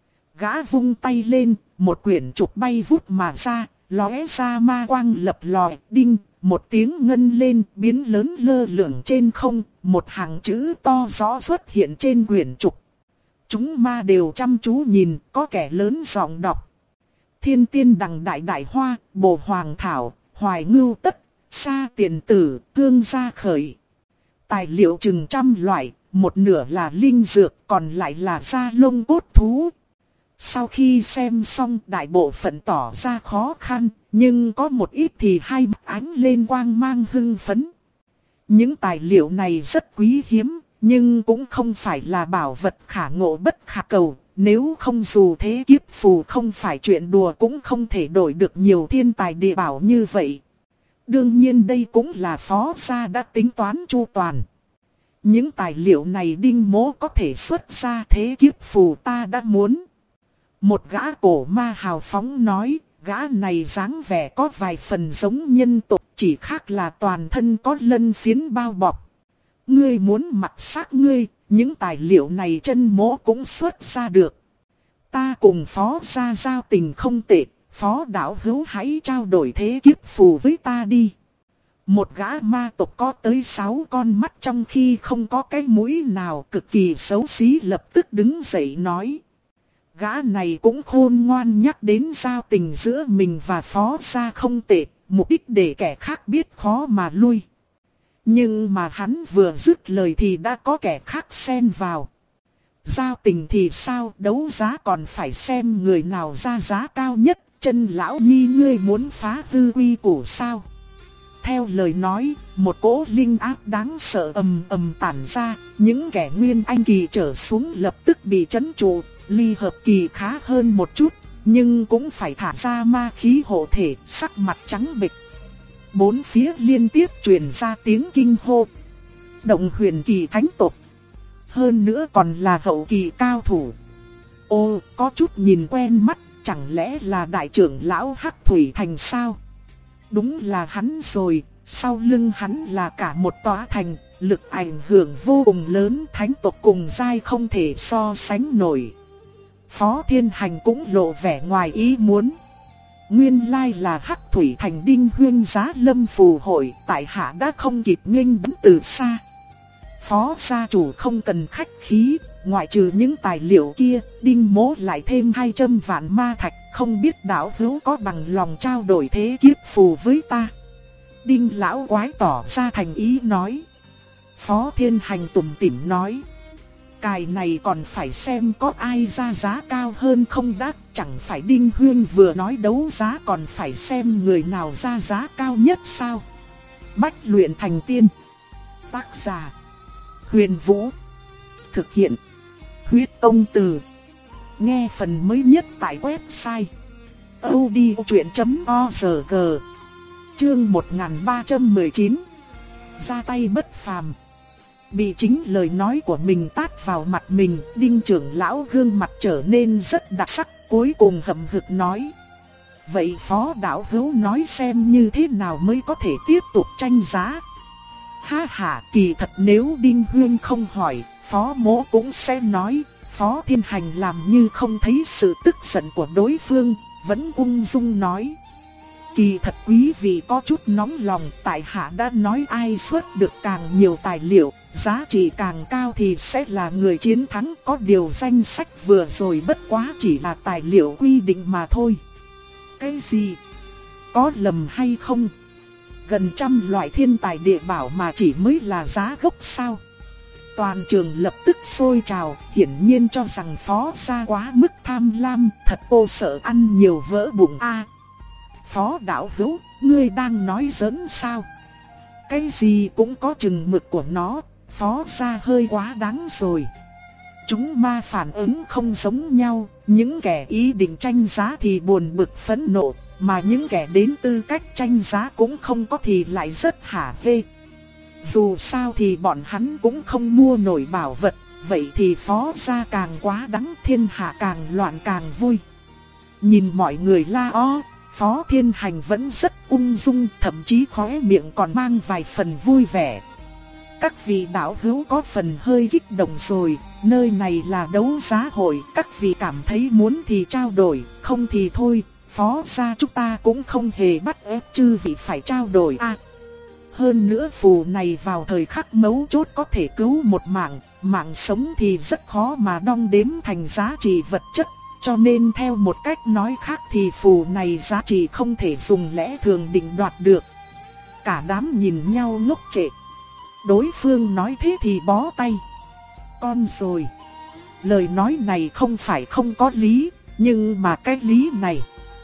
Gã vung tay lên, một quyển trục bay vút mà ra, lóe ra ma quang lập lòi, đinh, một tiếng ngân lên, biến lớn lơ lửng trên không, một hàng chữ to rõ xuất hiện trên quyển trục. Chúng ma đều chăm chú nhìn, có kẻ lớn giọng đọc. Thiên tiên đằng đại đại hoa, bồ hoàng thảo, hoài ngưu tất, sa tiền tử, cương gia khởi. Tài liệu chừng trăm loại, một nửa là linh dược, còn lại là da lông cốt thú. Sau khi xem xong đại bộ phận tỏ ra khó khăn, nhưng có một ít thì hai mắt ánh lên quang mang hưng phấn. Những tài liệu này rất quý hiếm, nhưng cũng không phải là bảo vật khả ngộ bất khả cầu. Nếu không dù thế kiếp phù không phải chuyện đùa cũng không thể đổi được nhiều thiên tài địa bảo như vậy. Đương nhiên đây cũng là Phó gia đã tính toán chu toàn. Những tài liệu này Đinh Mỗ có thể xuất ra, thế kiếp phù ta đã muốn. Một gã cổ ma hào phóng nói, gã này dáng vẻ có vài phần giống nhân tộc, chỉ khác là toàn thân có lân phiến bao bọc. Ngươi muốn mặc xác ngươi, những tài liệu này chân mỗ cũng xuất ra được. Ta cùng Phó gia giao tình không tệ, Phó đạo hữu hãy trao đổi thế kiếp phù với ta đi. Một gã ma tộc có tới 6 con mắt trong khi không có cái mũi nào, cực kỳ xấu xí, lập tức đứng dậy nói. Gã này cũng khôn ngoan, nhắc đến giao tình giữa mình và Phó gia không tệ, mục đích để kẻ khác biết khó mà lui. Nhưng mà hắn vừa dứt lời thì đã có kẻ khác xen vào. Giao tình thì sao, đấu giá còn phải xem người nào ra giá cao nhất, chân lão nhi ngươi muốn phá hư quy củ sao? theo lời nói, một cỗ linh áp đáng sợ ầm ầm tản ra, những kẻ nguyên anh kỳ trở xuống lập tức bị trấn trụ, ly hợp kỳ khá hơn một chút, nhưng cũng phải thả ra ma khí hộ thể, sắc mặt trắng bệch. Bốn phía liên tiếp truyền ra tiếng kinh hô. Động huyền kỳ thánh tộc. Hơn nữa còn là hậu kỳ cao thủ. Ô, có chút nhìn quen mắt, chẳng lẽ là đại trưởng lão Hắc Thủy Thành sao? Đúng là hắn rồi, sau lưng hắn là cả một tòa thành, lực ảnh hưởng vô cùng lớn, thánh tộc cùng giai không thể so sánh nổi. Phó Thiên Hành cũng lộ vẻ ngoài ý muốn. Nguyên lai là Hắc Thủy Thành Đinh Huyên Giá Lâm phù hội, tại hạ đã không kịp nghênh đón từ xa. Phó gia chủ không cần khách khí, ngoại trừ những tài liệu kia, Đinh Mỗ lại thêm 200 vạn ma thạch, không biết đạo hữu có bằng lòng trao đổi thế kiếp phù với ta. Đinh lão quái tỏ ra thành ý nói. Phó Thiên Hành tủm tỉm nói. Cài này còn phải xem có ai ra giá cao hơn không đã, chẳng phải Đinh Huyên vừa nói đấu giá còn phải xem người nào ra giá cao nhất sao. Bách luyện thành tiên. Tác giả Huyền Vũ. Thực hiện Huyết Tông Từ. Nghe phần mới nhất tại website audiochuyện.org. Chương 1319. Ra tay bất phàm. Bị chính lời nói của mình tát vào mặt mình, Đinh trưởng lão gương mặt trở nên rất đặc sắc, cuối cùng hậm hực nói. Vậy Phó đạo hữu nói xem như thế nào mới có thể tiếp tục tranh giá? Ha ha, kỳ thật nếu Đinh Huyên không hỏi, Phó Mỗ cũng sẽ nói. Phó Thiên Hành làm như không thấy sự tức giận của đối phương, vẫn ung dung nói. Kỳ thật quý vị có chút nóng lòng, tại hạ đã nói ai xuất được càng nhiều tài liệu, giá trị càng cao thì sẽ là người chiến thắng. Có điều danh sách vừa rồi bất quá chỉ là tài liệu quy định mà thôi. Cái gì? Có lầm hay không? Gần trăm loại thiên tài địa bảo mà chỉ mới là giá gốc sao? Toàn trường lập tức sôi trào, hiển nhiên cho rằng Phó gia quá mức tham lam, thật cô sợ ăn nhiều vỡ bụng a. Phó đạo hữu, ngươi đang nói giỡn sao? Cái gì cũng có chừng mực của nó, Phó gia hơi quá đáng rồi. Chúng ma phản ứng không giống nhau, những kẻ ý định tranh giá thì buồn bực phẫn nộ, mà những kẻ đến tư cách tranh giá cũng không có thì lại rất hả hê. Dù sao thì bọn hắn cũng không mua nổi bảo vật, vậy thì Phó gia càng quá đáng, thiên hạ càng loạn càng vui. Nhìn mọi người la ó, Phó Thiên Hành vẫn rất ung dung, thậm chí khóe miệng còn mang vài phần vui vẻ. Các vị đạo hữu có phần hơi kích động rồi, nơi này là đấu giá hội, các vị cảm thấy muốn thì trao đổi, không thì thôi, Phó gia chúng ta cũng không hề bắt ép chư vị phải trao đổi a. Hơn nữa phù này vào thời khắc mấu chốt có thể cứu một mạng, mạng sống thì rất khó mà đong đếm thành giá trị vật chất, cho nên theo một cách nói khác thì phù này giá trị không thể dùng lẽ thường định đoạt được. Cả đám nhìn nhau ngốc trệ. Đối phương nói thế thì bó tay. Con rồi. Lời nói này không phải không có lý, nhưng mà cái lý này,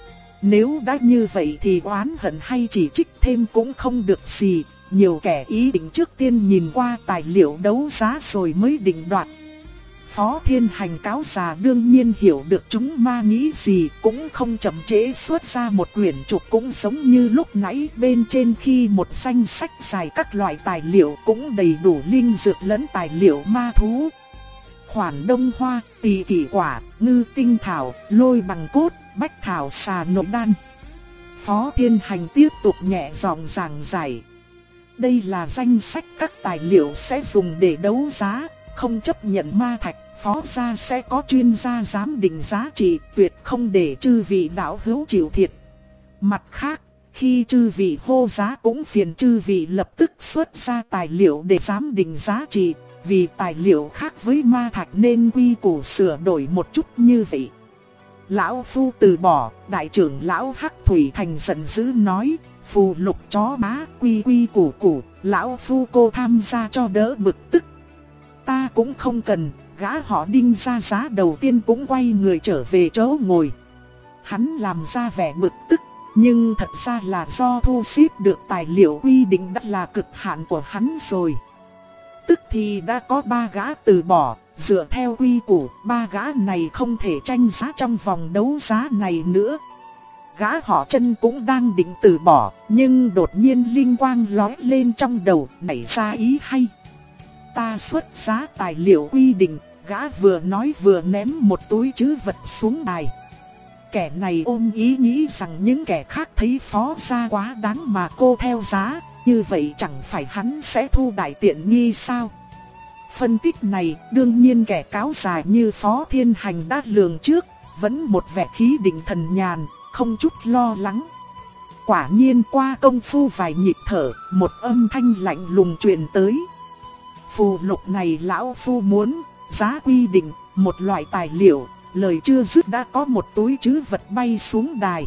nếu đã như vậy thì oán hận hay chỉ trích thêm cũng không được gì. Nhiều kẻ ý định trước tiên nhìn qua tài liệu đấu giá rồi mới định đoạt. Phó Thiên Hành cáo già đương nhiên hiểu được chúng ma nghĩ gì, cũng không chậm trễ xuất ra một quyển trục cũng giống như lúc nãy bên trên, khi một danh sách dài các loại tài liệu cũng đầy đủ linh dược lẫn tài liệu ma thú. Khoản đông hoa, tỳ kỷ quả, ngư tinh thảo, lôi bằng cốt, bách thảo xà nộp đan. Phó Thiên Hành tiếp tục nhẹ giọng giảng giải. Đây là danh sách các tài liệu sẽ dùng để đấu giá, không chấp nhận ma thạch, Phó gia sẽ có chuyên gia giám định giá trị, tuyệt không để chư vị đạo hữu chịu thiệt. Mặt khác, khi chư vị hô giá cũng phiền chư vị lập tức xuất ra tài liệu để giám định giá trị, vì tài liệu khác với ma thạch nên quy củ sửa đổi một chút như vậy. Lão phu từ bỏ, đại trưởng lão Hắc Thủy Thành giận dữ nói, phù lục chó má quy quy củ củ, lão phu cô tham gia cho đỡ bực tức. Ta cũng không cần, gã họ Đinh ra giá đầu tiên cũng quay người trở về chỗ ngồi. Hắn làm ra vẻ bực tức, nhưng thật ra là do thu xếp được tài liệu quy định đã là cực hạn của hắn rồi. Tức thì đã có 3 gã từ bỏ, dựa theo quy củ, 3 gã này không thể tranh giá trong vòng đấu giá này nữa. Gã họ Chân cũng đang định từ bỏ, nhưng đột nhiên linh quang lóe lên trong đầu, nảy ra ý hay. Ta xuất giá tài liệu quy định, gã vừa nói vừa ném một túi trữ vật xuống đài. Kẻ này ôm ý nghĩ rằng những kẻ khác thấy Phó gia quá đáng mà cô theo giá, như vậy chẳng phải hắn sẽ thu đại tiện nghi sao? Phân tích này, đương nhiên kẻ cáo giải như Phó Thiên Hành đã lường trước, vẫn một vẻ khí định thần nhàn, không chút lo lắng. Quả nhiên qua công phu vài nhịp thở, một âm thanh lạnh lùng truyền tới. Phù lục này lão phu muốn, giá quy định, một loại tài liệu, lời chưa dứt đã có một túi trữ vật bay xuống đài.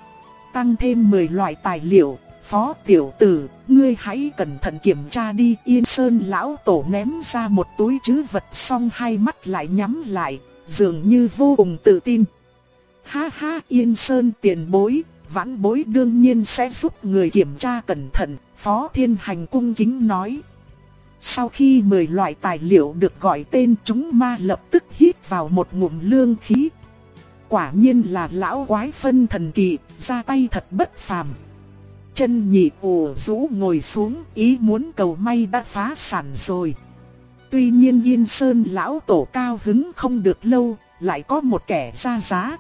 Tăng thêm 10 loại tài liệu, Phó tiểu tử, ngươi hãy cẩn thận kiểm tra đi. Yên Sơn lão tổ ném ra một túi trữ vật xong hai mắt lại nhắm lại, dường như vô cùng tự tin. Ha ha, Yên Sơn tiền bối, vãn bối đương nhiên sẽ giúp người kiểm tra cẩn thận, Phó Thiên Hành cung kính nói. Sau khi 10 loại tài liệu được gọi tên, chúng ma lập tức hít vào một ngụm lương khí. Quả nhiên là lão quái phân thần kỳ, ra tay thật bất phàm. Chân Nhị ủ rũ ngồi xuống, ý muốn cầu may đã phá sản rồi. Tuy nhiên Yên Sơn lão tổ cao hứng không được lâu, lại có một kẻ ra giá.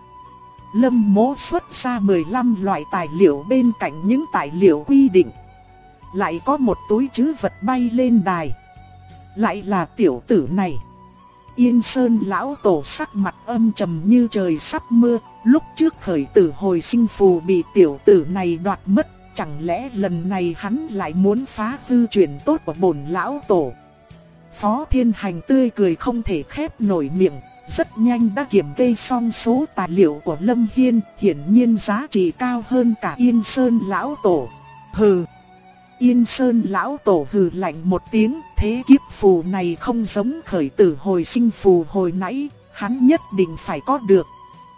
Lâm Mỗ xuất ra 15 loại tài liệu bên cạnh những tài liệu quy định. Lại có một túi trữ vật bay lên đài. Lại là tiểu tử này. Yên Sơn lão tổ sắc mặt âm trầm như trời sắp mưa. Lúc trước khởi tử hồi sinh phù bị tiểu tử này đoạt mất. Chẳng lẽ lần này hắn lại muốn phá hư chuyện tốt của bổn lão tổ? Phó Thiên Hành tươi cười không thể khép nổi miệng. Rất nhanh đã kiểm kê xong số tài liệu của Lâm Hiên. Hiển nhiên giá trị cao hơn cả Yên Sơn lão tổ. Hừ. Yên Sơn lão tổ hừ lạnh một tiếng, thế kiếp phù này không giống khởi tử hồi sinh phù hồi nãy, hắn nhất định phải có được.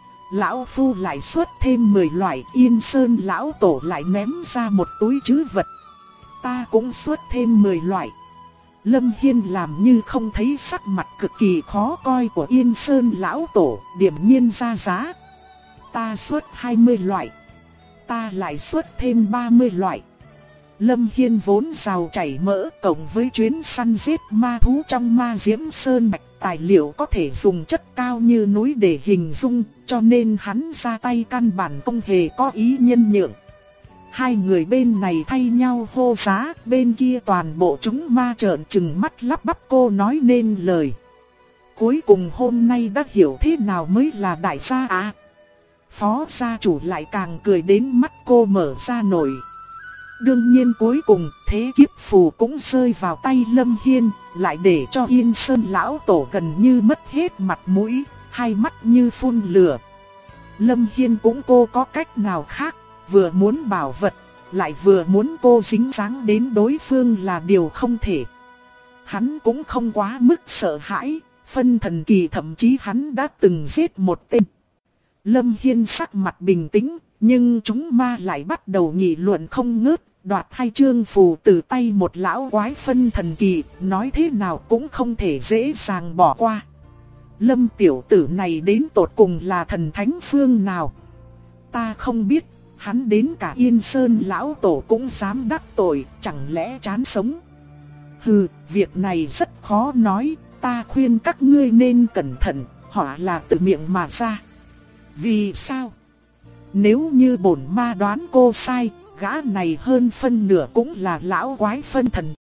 Lão phu lại xuất thêm 10 loại, Yên Sơn lão tổ lại ném ra một túi trữ vật. Ta cũng xuất thêm 10 loại. Lâm Hiên làm như không thấy sắc mặt cực kỳ khó coi của Yên Sơn lão tổ, điềm nhiên ra giá. Ta xuất 20 loại. Ta lại xuất thêm 30 loại. Lâm Hiên vốn giàu chảy mỡ, cộng với chuyến săn giết ma thú trong Ma Diễm Sơn Mạch, tài liệu có thể dùng chất cao như núi để hình dung, cho nên hắn ra tay căn bản không hề có ý nhân nhượng. Hai người bên này thay nhau hô giá, bên kia toàn bộ chúng ma trợn trừng mắt lắp bắp cô nói nên lời. Cuối cùng hôm nay đã hiểu thế nào mới là đại gia à? Phó gia chủ lại càng cười đến mắt cô mở ra nổi. Đương nhiên cuối cùng thế kiếp phù cũng rơi vào tay Lâm Hiên, lại để cho Yên Sơn lão tổ gần như mất hết mặt mũi, hai mắt như phun lửa. Lâm Hiên cũng cô có cách nào khác, vừa muốn bảo vật, lại vừa muốn cô dính dáng đến đối phương là điều không thể. Hắn cũng không quá mức sợ hãi, phân thần kỳ thậm chí hắn đã từng giết một tên. Lâm Hiên sắc mặt bình tĩnh, nhưng chúng ma lại bắt đầu nghị luận không ngớt, đoạt hai chương phù từ tay một lão quái phân thần kỳ, nói thế nào cũng không thể dễ dàng bỏ qua. Lâm tiểu tử này đến tột cùng là thần thánh phương nào? Ta không biết, hắn đến cả Yên Sơn lão tổ cũng dám đắc tội, chẳng lẽ chán sống? Hừ, việc này rất khó nói, ta khuyên các ngươi nên cẩn thận, họ là tự miệng mà ra. Vì sao? Nếu như bổn ma đoán cô sai, gã này hơn phân nửa cũng là lão quái phân thần